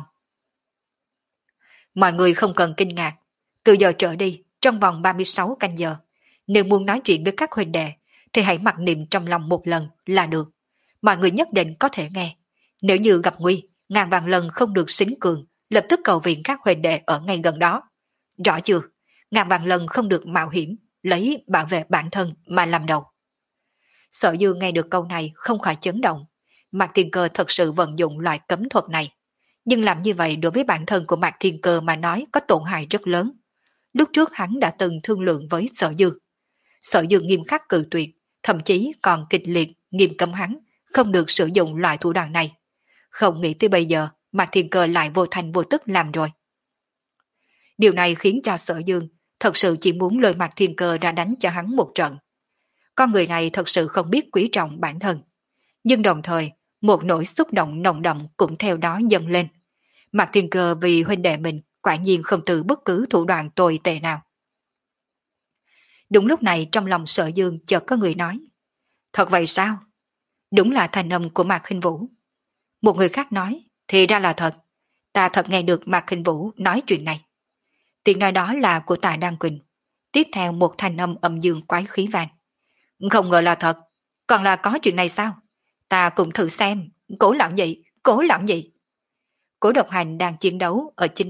Mọi người không cần kinh ngạc, từ giờ trở đi, trong vòng ba mươi sáu canh giờ, nếu muốn nói chuyện với các huynh đệ, thì hãy mặc niệm trong lòng một lần là được. Mọi người nhất định có thể nghe. Nếu như gặp nguy, ngàn vạn lần không được xính cường, lập tức cầu viện các huynh đệ ở ngay gần đó. Rõ chưa? Ngàn vạn lần không được mạo hiểm, lấy bảo vệ bản thân mà làm đầu. Sở Dương nghe được câu này không khỏi chấn động. Mạc Thiên Cơ thật sự vận dụng loại cấm thuật này. Nhưng làm như vậy đối với bản thân của Mạc Thiên Cơ mà nói có tổn hại rất lớn. Lúc trước hắn đã từng thương lượng với Sở Dương. Sở Dương nghiêm khắc cự tuyệt, thậm chí còn kịch liệt nghiêm cấm hắn không được sử dụng loại thủ đoạn này. Không nghĩ tới bây giờ Mạc Thiên Cơ lại vô thành vô tức làm rồi. Điều này khiến cho Sở Dương thật sự chỉ muốn lôi Mạc Thiên Cơ ra đánh cho hắn một trận. Con người này thật sự không biết quý trọng bản thân. Nhưng đồng thời, một nỗi xúc động nồng đậm cũng theo đó dâng lên. Mạc Thiên Cơ vì huynh đệ mình quả nhiên không từ bất cứ thủ đoạn tồi tệ nào. Đúng lúc này trong lòng Sở Dương chợt có người nói. Thật vậy sao? Đúng là thanh âm của Mạc Khinh Vũ. Một người khác nói, thì ra là thật. Ta thật nghe được Mạc Khinh Vũ nói chuyện này. Tiếng nói đó là của Tạ Đan Quỳnh. Tiếp theo một thanh âm âm dương quái khí vang. Không ngờ là thật. Còn là có chuyện này sao? Ta cũng thử xem. Cố lão nhị, cố lão nhị. Cố Độc Hành đang chiến đấu ở chính bắc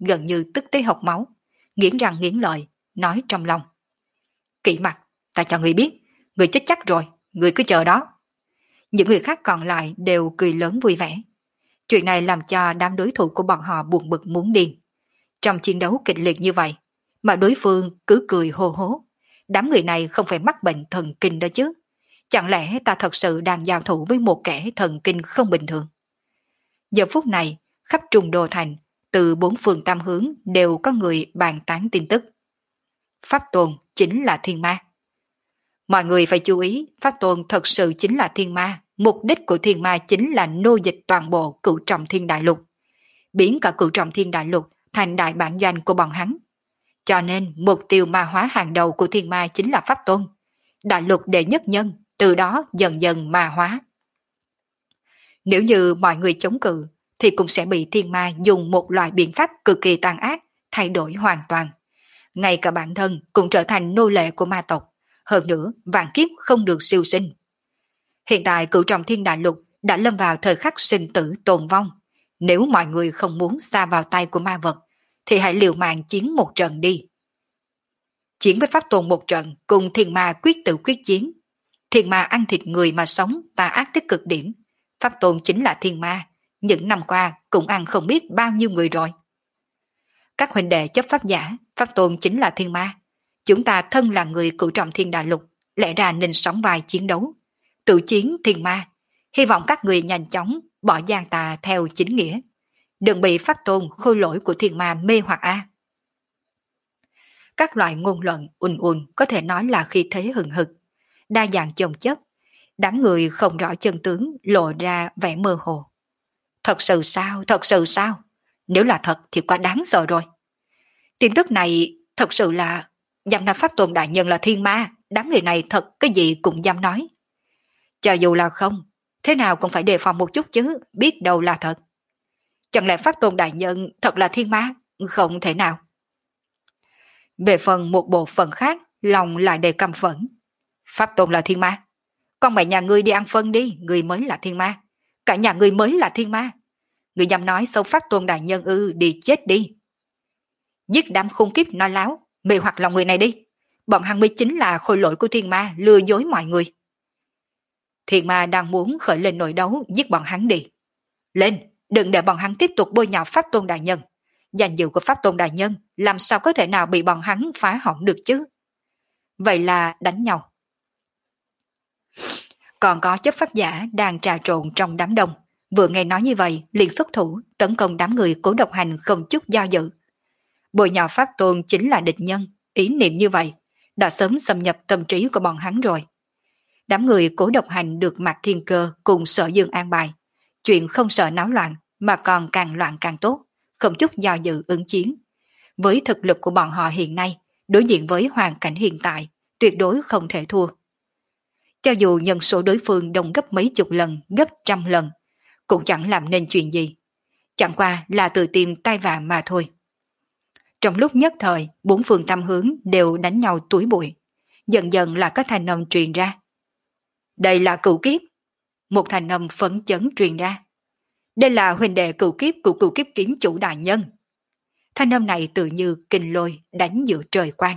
gần như tức tới hộc máu, nghiến răng nghiến lợi, nói trong lòng. Kỵ Mặt, ta cho người biết, người chết chắc rồi, người cứ chờ đó. Những người khác còn lại đều cười lớn vui vẻ. Chuyện này làm cho đám đối thủ của bọn họ buồn bực muốn điên. Trong chiến đấu kịch liệt như vậy, mà đối phương cứ cười hô hố. Đám người này không phải mắc bệnh thần kinh đó chứ. Chẳng lẽ ta thật sự đang giao thủ với một kẻ thần kinh không bình thường? Giờ phút này, khắp Trung Đô Thành, từ bốn phương tam hướng đều có người bàn tán tin tức. Pháp Tôn chính là thiên ma. Mọi người phải chú ý, Pháp Tôn thật sự chính là thiên ma. Mục đích của thiên ma chính là nô dịch toàn bộ cửu trọng thiên đại lục, biến cả cửu trọng thiên đại lục thành đại bản doanh của bọn hắn. Cho nên mục tiêu ma hóa hàng đầu của thiên ma chính là Pháp Tôn, đại lục đệ nhất nhân, từ đó dần dần ma hóa. Nếu như mọi người chống cự, thì cũng sẽ bị thiên ma dùng một loại biện pháp cực kỳ tàn ác, thay đổi hoàn toàn. Ngay cả bản thân cũng trở thành nô lệ của ma tộc, hơn nữa vạn kiếp không được siêu sinh. Hiện tại cửu trọng thiên đại lục đã lâm vào thời khắc sinh tử tồn vong. Nếu mọi người không muốn xa vào tay của ma vật, thì hãy liều mạng chiến một trận đi. Chiến với Pháp Tôn một trận, cùng thiên ma quyết tử quyết chiến. Thiên ma ăn thịt người mà sống, tà ác tới cực điểm. Pháp Tôn chính là thiên ma, những năm qua cũng ăn không biết bao nhiêu người rồi. Các huynh đệ chấp pháp giả, Pháp Tôn chính là thiên ma. Chúng ta thân là người cửu trọng thiên đại lục, lẽ ra nên sóng vai chiến đấu. Tự chiến thiên ma, hy vọng các người nhanh chóng bỏ gian tà theo chính nghĩa. Đừng bị Pháp Tôn khôi lỗi của thiên ma mê hoặc a. Các loại ngôn luận ùn ùn có thể nói là khi thế hừng hực, đa dạng chồng chất. Đám người không rõ chân tướng lộ ra vẻ mơ hồ. Thật sự sao, thật sự sao? Nếu là thật thì quá đáng sợ rồi. Tin tức này thật sự là dám nói Pháp Tôn đại nhân là thiên ma, đám người này thật cái gì cũng dám nói. Cho dù là không, thế nào cũng phải đề phòng một chút chứ, biết đâu là thật. Chẳng lẽ Pháp Tôn đại nhân thật là thiên ma? Không thể nào. Về phần một bộ phận khác, lòng lại đầy căm phẫn. Pháp Tôn là thiên ma? Con mẹ nhà ngươi đi ăn phân đi, ngươi mới là thiên ma. Cả nhà ngươi mới là thiên ma. Ngươi dám nói xấu Pháp Tôn đại nhân ư, đi chết đi. Giết đám khôn kiếp nói láo, mê hoặc lòng người này đi. Bọn hắn mới chính là khôi lỗi của thiên ma, lừa dối mọi người. Thiên ma đang muốn khởi lên nội đấu, giết bọn hắn đi. Lên, đừng để bọn hắn tiếp tục bôi nhọ Pháp Tôn đại nhân. Danh dự của Pháp Tôn đại nhân làm sao có thể nào bị bọn hắn phá hỏng được chứ? Vậy là đánh nhau. Còn có chấp pháp giả đang trà trộn trong đám đông, vừa nghe nói như vậy liền xuất thủ tấn công đám người Cố Độc Hành không chút do dự. Bôi nhọ Pháp Tôn chính là địch nhân, ý niệm như vậy đã sớm xâm nhập tâm trí của bọn hắn rồi. Đám người Cố Độc Hành được Mạc Thiên Cơ cùng Sở Dương an bài, chuyện không sợ náo loạn mà còn càng loạn càng tốt, không chút do dự ứng chiến. Với thực lực của bọn họ hiện nay, đối diện với hoàn cảnh hiện tại, tuyệt đối không thể thua. Cho dù nhân số đối phương đông gấp mấy chục lần, gấp trăm lần, cũng chẳng làm nên chuyện gì. Chẳng qua là tự tìm tai vạ mà thôi. Trong lúc nhất thời, bốn phương tam hướng đều đánh nhau túi bụi. Dần dần là có thanh âm truyền ra. Đây là cửu kiếp. Một thanh âm phấn chấn truyền ra. Đây là huynh đệ cửu kiếp của cửu kiếp kiếm chủ đại nhân. Thanh âm này tự như kinh lôi đánh giữa trời quang.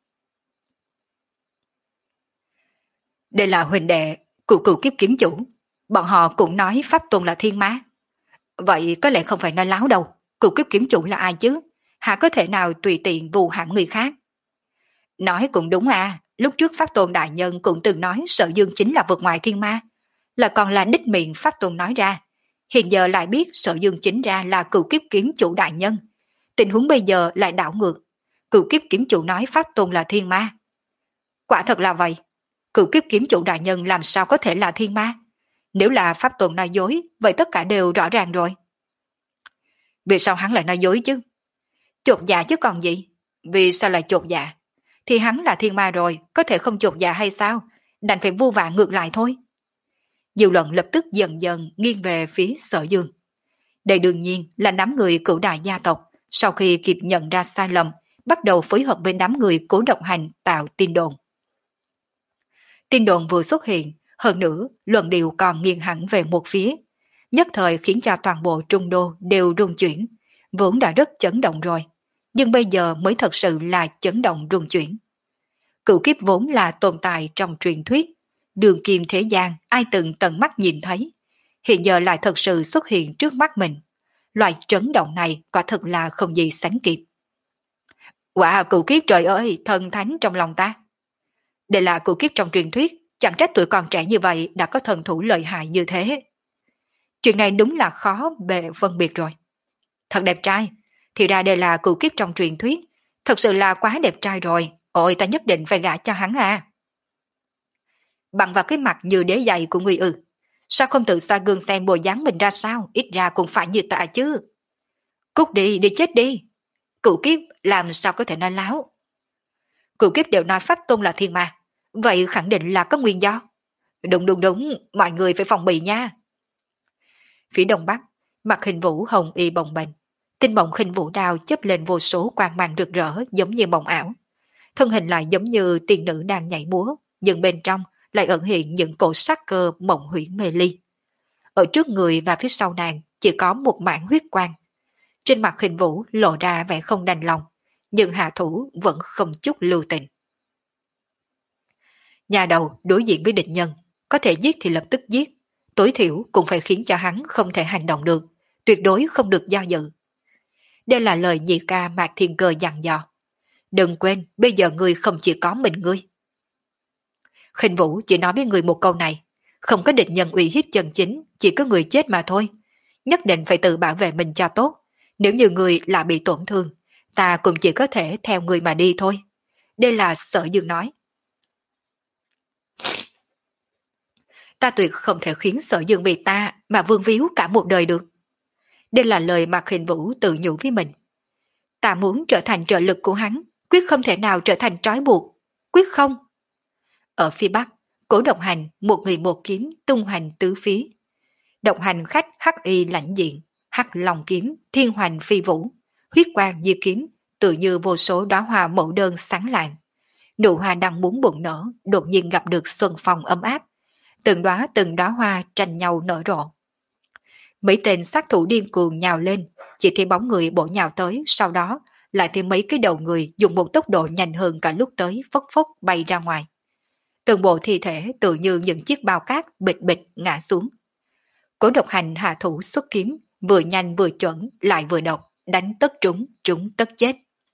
Đây là huynh đệ của cửu kiếp kiếm chủ. Bọn họ cũng nói Pháp Tôn là thiên má. Vậy có lẽ không phải nói láo đâu. Cửu kiếp kiếm chủ là ai chứ? Hả có thể nào tùy tiện vù hãm người khác? Nói cũng đúng à. Lúc trước Pháp Tôn đại nhân cũng từng nói Sở Dương chính là vượt ngoài thiên ma. Là còn là đích miệng Pháp Tôn nói ra. Hiện giờ lại biết Sở Dương chính ra là cửu kiếp kiếm chủ đại nhân. Tình huống bây giờ lại đảo ngược. Cửu kiếp kiếm chủ nói Pháp Tôn là thiên ma. Quả thật là vậy. Cửu kiếp kiếm chủ đại nhân làm sao có thể là thiên ma? Nếu là Pháp Tôn nói dối, vậy tất cả đều rõ ràng rồi. Vì sao hắn lại nói dối chứ? Chột dạ chứ còn gì? Vì sao lại chột dạ? Thì hắn là thiên ma rồi, có thể không chột dạ hay sao? Đành phải vu vạ ngược lại thôi. Dư luận lập tức dần dần nghiêng về phía Sở Dương. Đây đương nhiên là đám người cửu đại gia tộc, sau khi kịp nhận ra sai lầm, bắt đầu phối hợp với đám người Cố Độc Hành tạo tin đồn. Tin đồn vừa xuất hiện, hơn nữa luận điệu còn nghiêng hẳn về một phía, nhất thời khiến cho toàn bộ Trung Đô đều rung chuyển, vốn đã rất chấn động rồi, nhưng bây giờ mới thật sự là chấn động rung chuyển. Cửu kiếp vốn là tồn tại trong truyền thuyết, đường kim thế gian ai từng tận mắt nhìn thấy, hiện giờ lại thật sự xuất hiện trước mắt mình. Loại chấn động này quả thực là không gì sánh kịp. Quả wow, cửu kiếp trời ơi, thần thánh trong lòng ta. Đây là cửu kiếp trong truyền thuyết, chẳng trách tuổi còn trẻ như vậy đã có thần thủ lợi hại như thế. Chuyện này đúng là khó bề phân biệt rồi. Thật đẹp trai, thì ra đây là cửu kiếp trong truyền thuyết, thật sự là quá đẹp trai rồi, ôi ta nhất định phải gả cho hắn à. Bằng vào cái mặt như đế giày của người ư, sao không tự soi gương xem bộ dáng mình ra sao, ít ra cũng phải như ta chứ. Cút đi, đi chết đi. Cửu kiếp làm sao có thể nói láo. Cửu kiếp đều nói pháp tôn là thiên ma, vậy khẳng định là có nguyên do. Đúng đúng đúng, mọi người phải phòng bị nha. Phía đông bắc, mặt hình vũ hồng y bồng bềnh, tinh bồng hình vũ đao chớp lên vô số quang mang rực rỡ giống như mộng ảo. Thân hình lại giống như tiên nữ đang nhảy múa, nhưng bên trong lại ẩn hiện những cổ sắc cơ mộng huyễn mê ly. Ở trước người và phía sau nàng chỉ có một mảng huyết quang. Trên mặt hình vũ lộ ra vẻ không đành lòng, nhưng hạ thủ vẫn không chút lưu tình. Nhà đầu đối diện với địch nhân, có thể giết thì lập tức giết, tối thiểu cũng phải khiến cho hắn không thể hành động được, tuyệt đối không được do dự. Đây là lời nhị ca Mạc Thiên Cơ dặn dò. Đừng quên, bây giờ ngươi không chỉ có mình ngươi. Khinh Vũ chỉ nói với người một câu này, không có địch nhân uy hiếp chân chính, chỉ có người chết mà thôi. Nhất định phải tự bảo vệ mình cho tốt. Nếu như người lại bị tổn thương, ta cũng chỉ có thể theo người mà đi thôi. Đây là Sở Dương nói. Ta tuyệt không thể khiến Sở Dương bị ta mà vương víu cả một đời được. Đây là lời mà Khinh Vũ tự nhủ với mình. Ta muốn trở thành trợ lực của hắn, quyết không thể nào trở thành trói buộc, quyết không. Ở phía bắc, Cố Độc Hành một người một kiếm tung hoành tứ phía. Độc Hành khách hắc y lãnh diện, hắc long kiếm, thiên hoành phi vũ, huyết quang diệt kiếm, tự như vô số đóa hoa mẫu đơn sáng lạng. Nụ hoa đang muốn bụng nở, đột nhiên gặp được xuân phong ấm áp, từng đóa từng đóa hoa tranh nhau nở rộ. Mấy tên sát thủ điên cuồng nhào lên, chỉ thấy bóng người bổ nhào tới, sau đó lại thấy mấy cái đầu người dùng một tốc độ nhanh hơn cả lúc tới phốc phốc bay ra ngoài. Từng bộ thi thể tự như những chiếc bao cát bịch bịch ngã xuống. Cố Độc Hành hạ thủ xuất kiếm, vừa nhanh vừa chuẩn lại vừa độc, đánh tất trúng, trúng tất chết.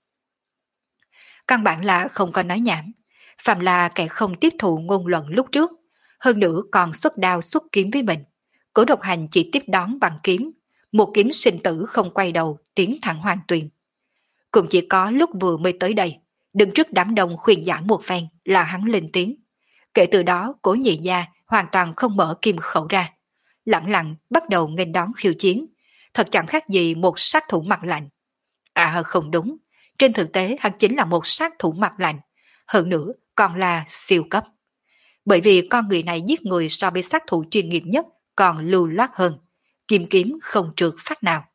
Căn bản là không có nói nhảm, phạm là kẻ không tiếp thụ ngôn luận lúc trước, hơn nữa còn xuất đao xuất kiếm với mình. Cố Độc Hành chỉ tiếp đón bằng kiếm, một kiếm sinh tử không quay đầu, tiến thẳng hoàng tuyền. Cũng chỉ có lúc vừa mới tới đây, đứng trước đám đông khuyên giải một phen là hắn lên tiếng. Kể từ đó, Cố nhị gia hoàn toàn không mở kim khẩu ra, lặng lặng bắt đầu nghênh đón khiêu chiến, thật chẳng khác gì một sát thủ mặt lạnh. À không đúng, trên thực tế hắn chính là một sát thủ mặt lạnh, hơn nữa còn là siêu cấp. Bởi vì con người này giết người so với sát thủ chuyên nghiệp nhất còn lưu loát hơn, kim kiếm không trượt phát nào.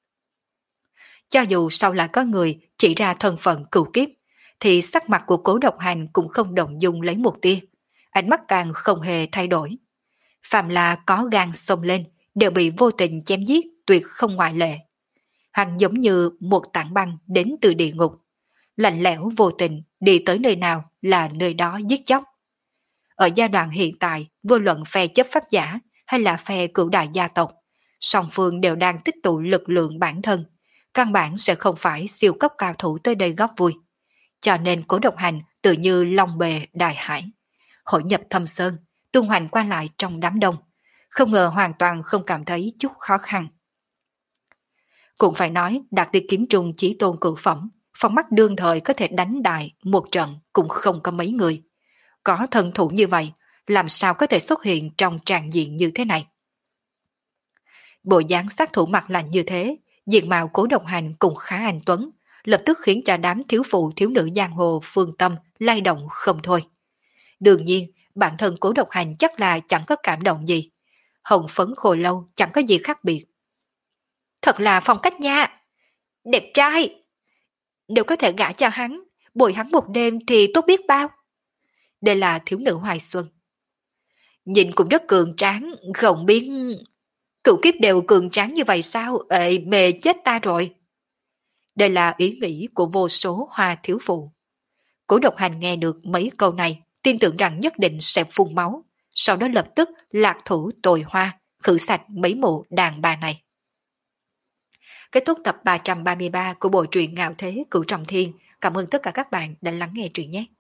Cho dù sau lại có người chỉ ra thân phận cửu kiếp, thì sắc mặt của Cố Độc Hành cũng không động dung lấy một tia, ánh mắt càng không hề thay đổi. Phàm là có gan xông lên đều bị vô tình chém giết, tuyệt không ngoại lệ. Hắn giống như một tảng băng đến từ địa ngục, lạnh lẽo vô tình đi tới nơi nào là nơi đó giết chóc. Ở giai đoạn hiện tại, vô luận phe chấp pháp giả hay là phe cửu đại gia tộc, song phương đều đang tích tụ lực lượng bản thân, căn bản sẽ không phải siêu cấp cao thủ tới đây góp vui. Cho nên Cố Độc Hành tự như long bề đại hải, hội nhập thâm sơn, tung hoành qua lại trong đám đông, không ngờ hoàn toàn không cảm thấy chút khó khăn. Cũng phải nói đạt được kiếm trung chí tôn cửu phẩm, phong mắt đương thời có thể đánh đại một trận cũng không có mấy người. Có thần thủ như vậy, làm sao có thể xuất hiện trong tràng diện như thế này? Bộ dáng sát thủ mặt lạnh như thế, diện mạo Cố Độc Hành cũng khá anh tuấn, lập tức khiến cho đám thiếu phụ thiếu nữ giang hồ phương tâm lay động không thôi. Đương nhiên, bản thân Cố Độc Hành chắc là chẳng có cảm động gì. Hồng phấn khôi lâu chẳng có gì khác biệt. Thật là phong cách nha! Đẹp trai! Nếu có thể gả cho hắn, bồi hắn một đêm thì tốt biết bao. Đây là thiếu nữ Hoài Xuân. Nhìn cũng rất cường tráng, không biết... Cửu kiếp đều cường tráng như vậy sao? Ê, mê chết ta rồi. Đây là ý nghĩ của vô số hoa thiếu phụ. Cố Độc Hành nghe được mấy câu này, tin tưởng rằng nhất định sẽ phun máu, sau đó lập tức lạc thủ tồi hoa, khử sạch mấy mụ đàn bà này. Kết thúc tập ba trăm ba mươi ba của bộ truyện Ngạo Thế Cửu Trọng Thiên. Cảm ơn tất cả các bạn đã lắng nghe truyện nhé.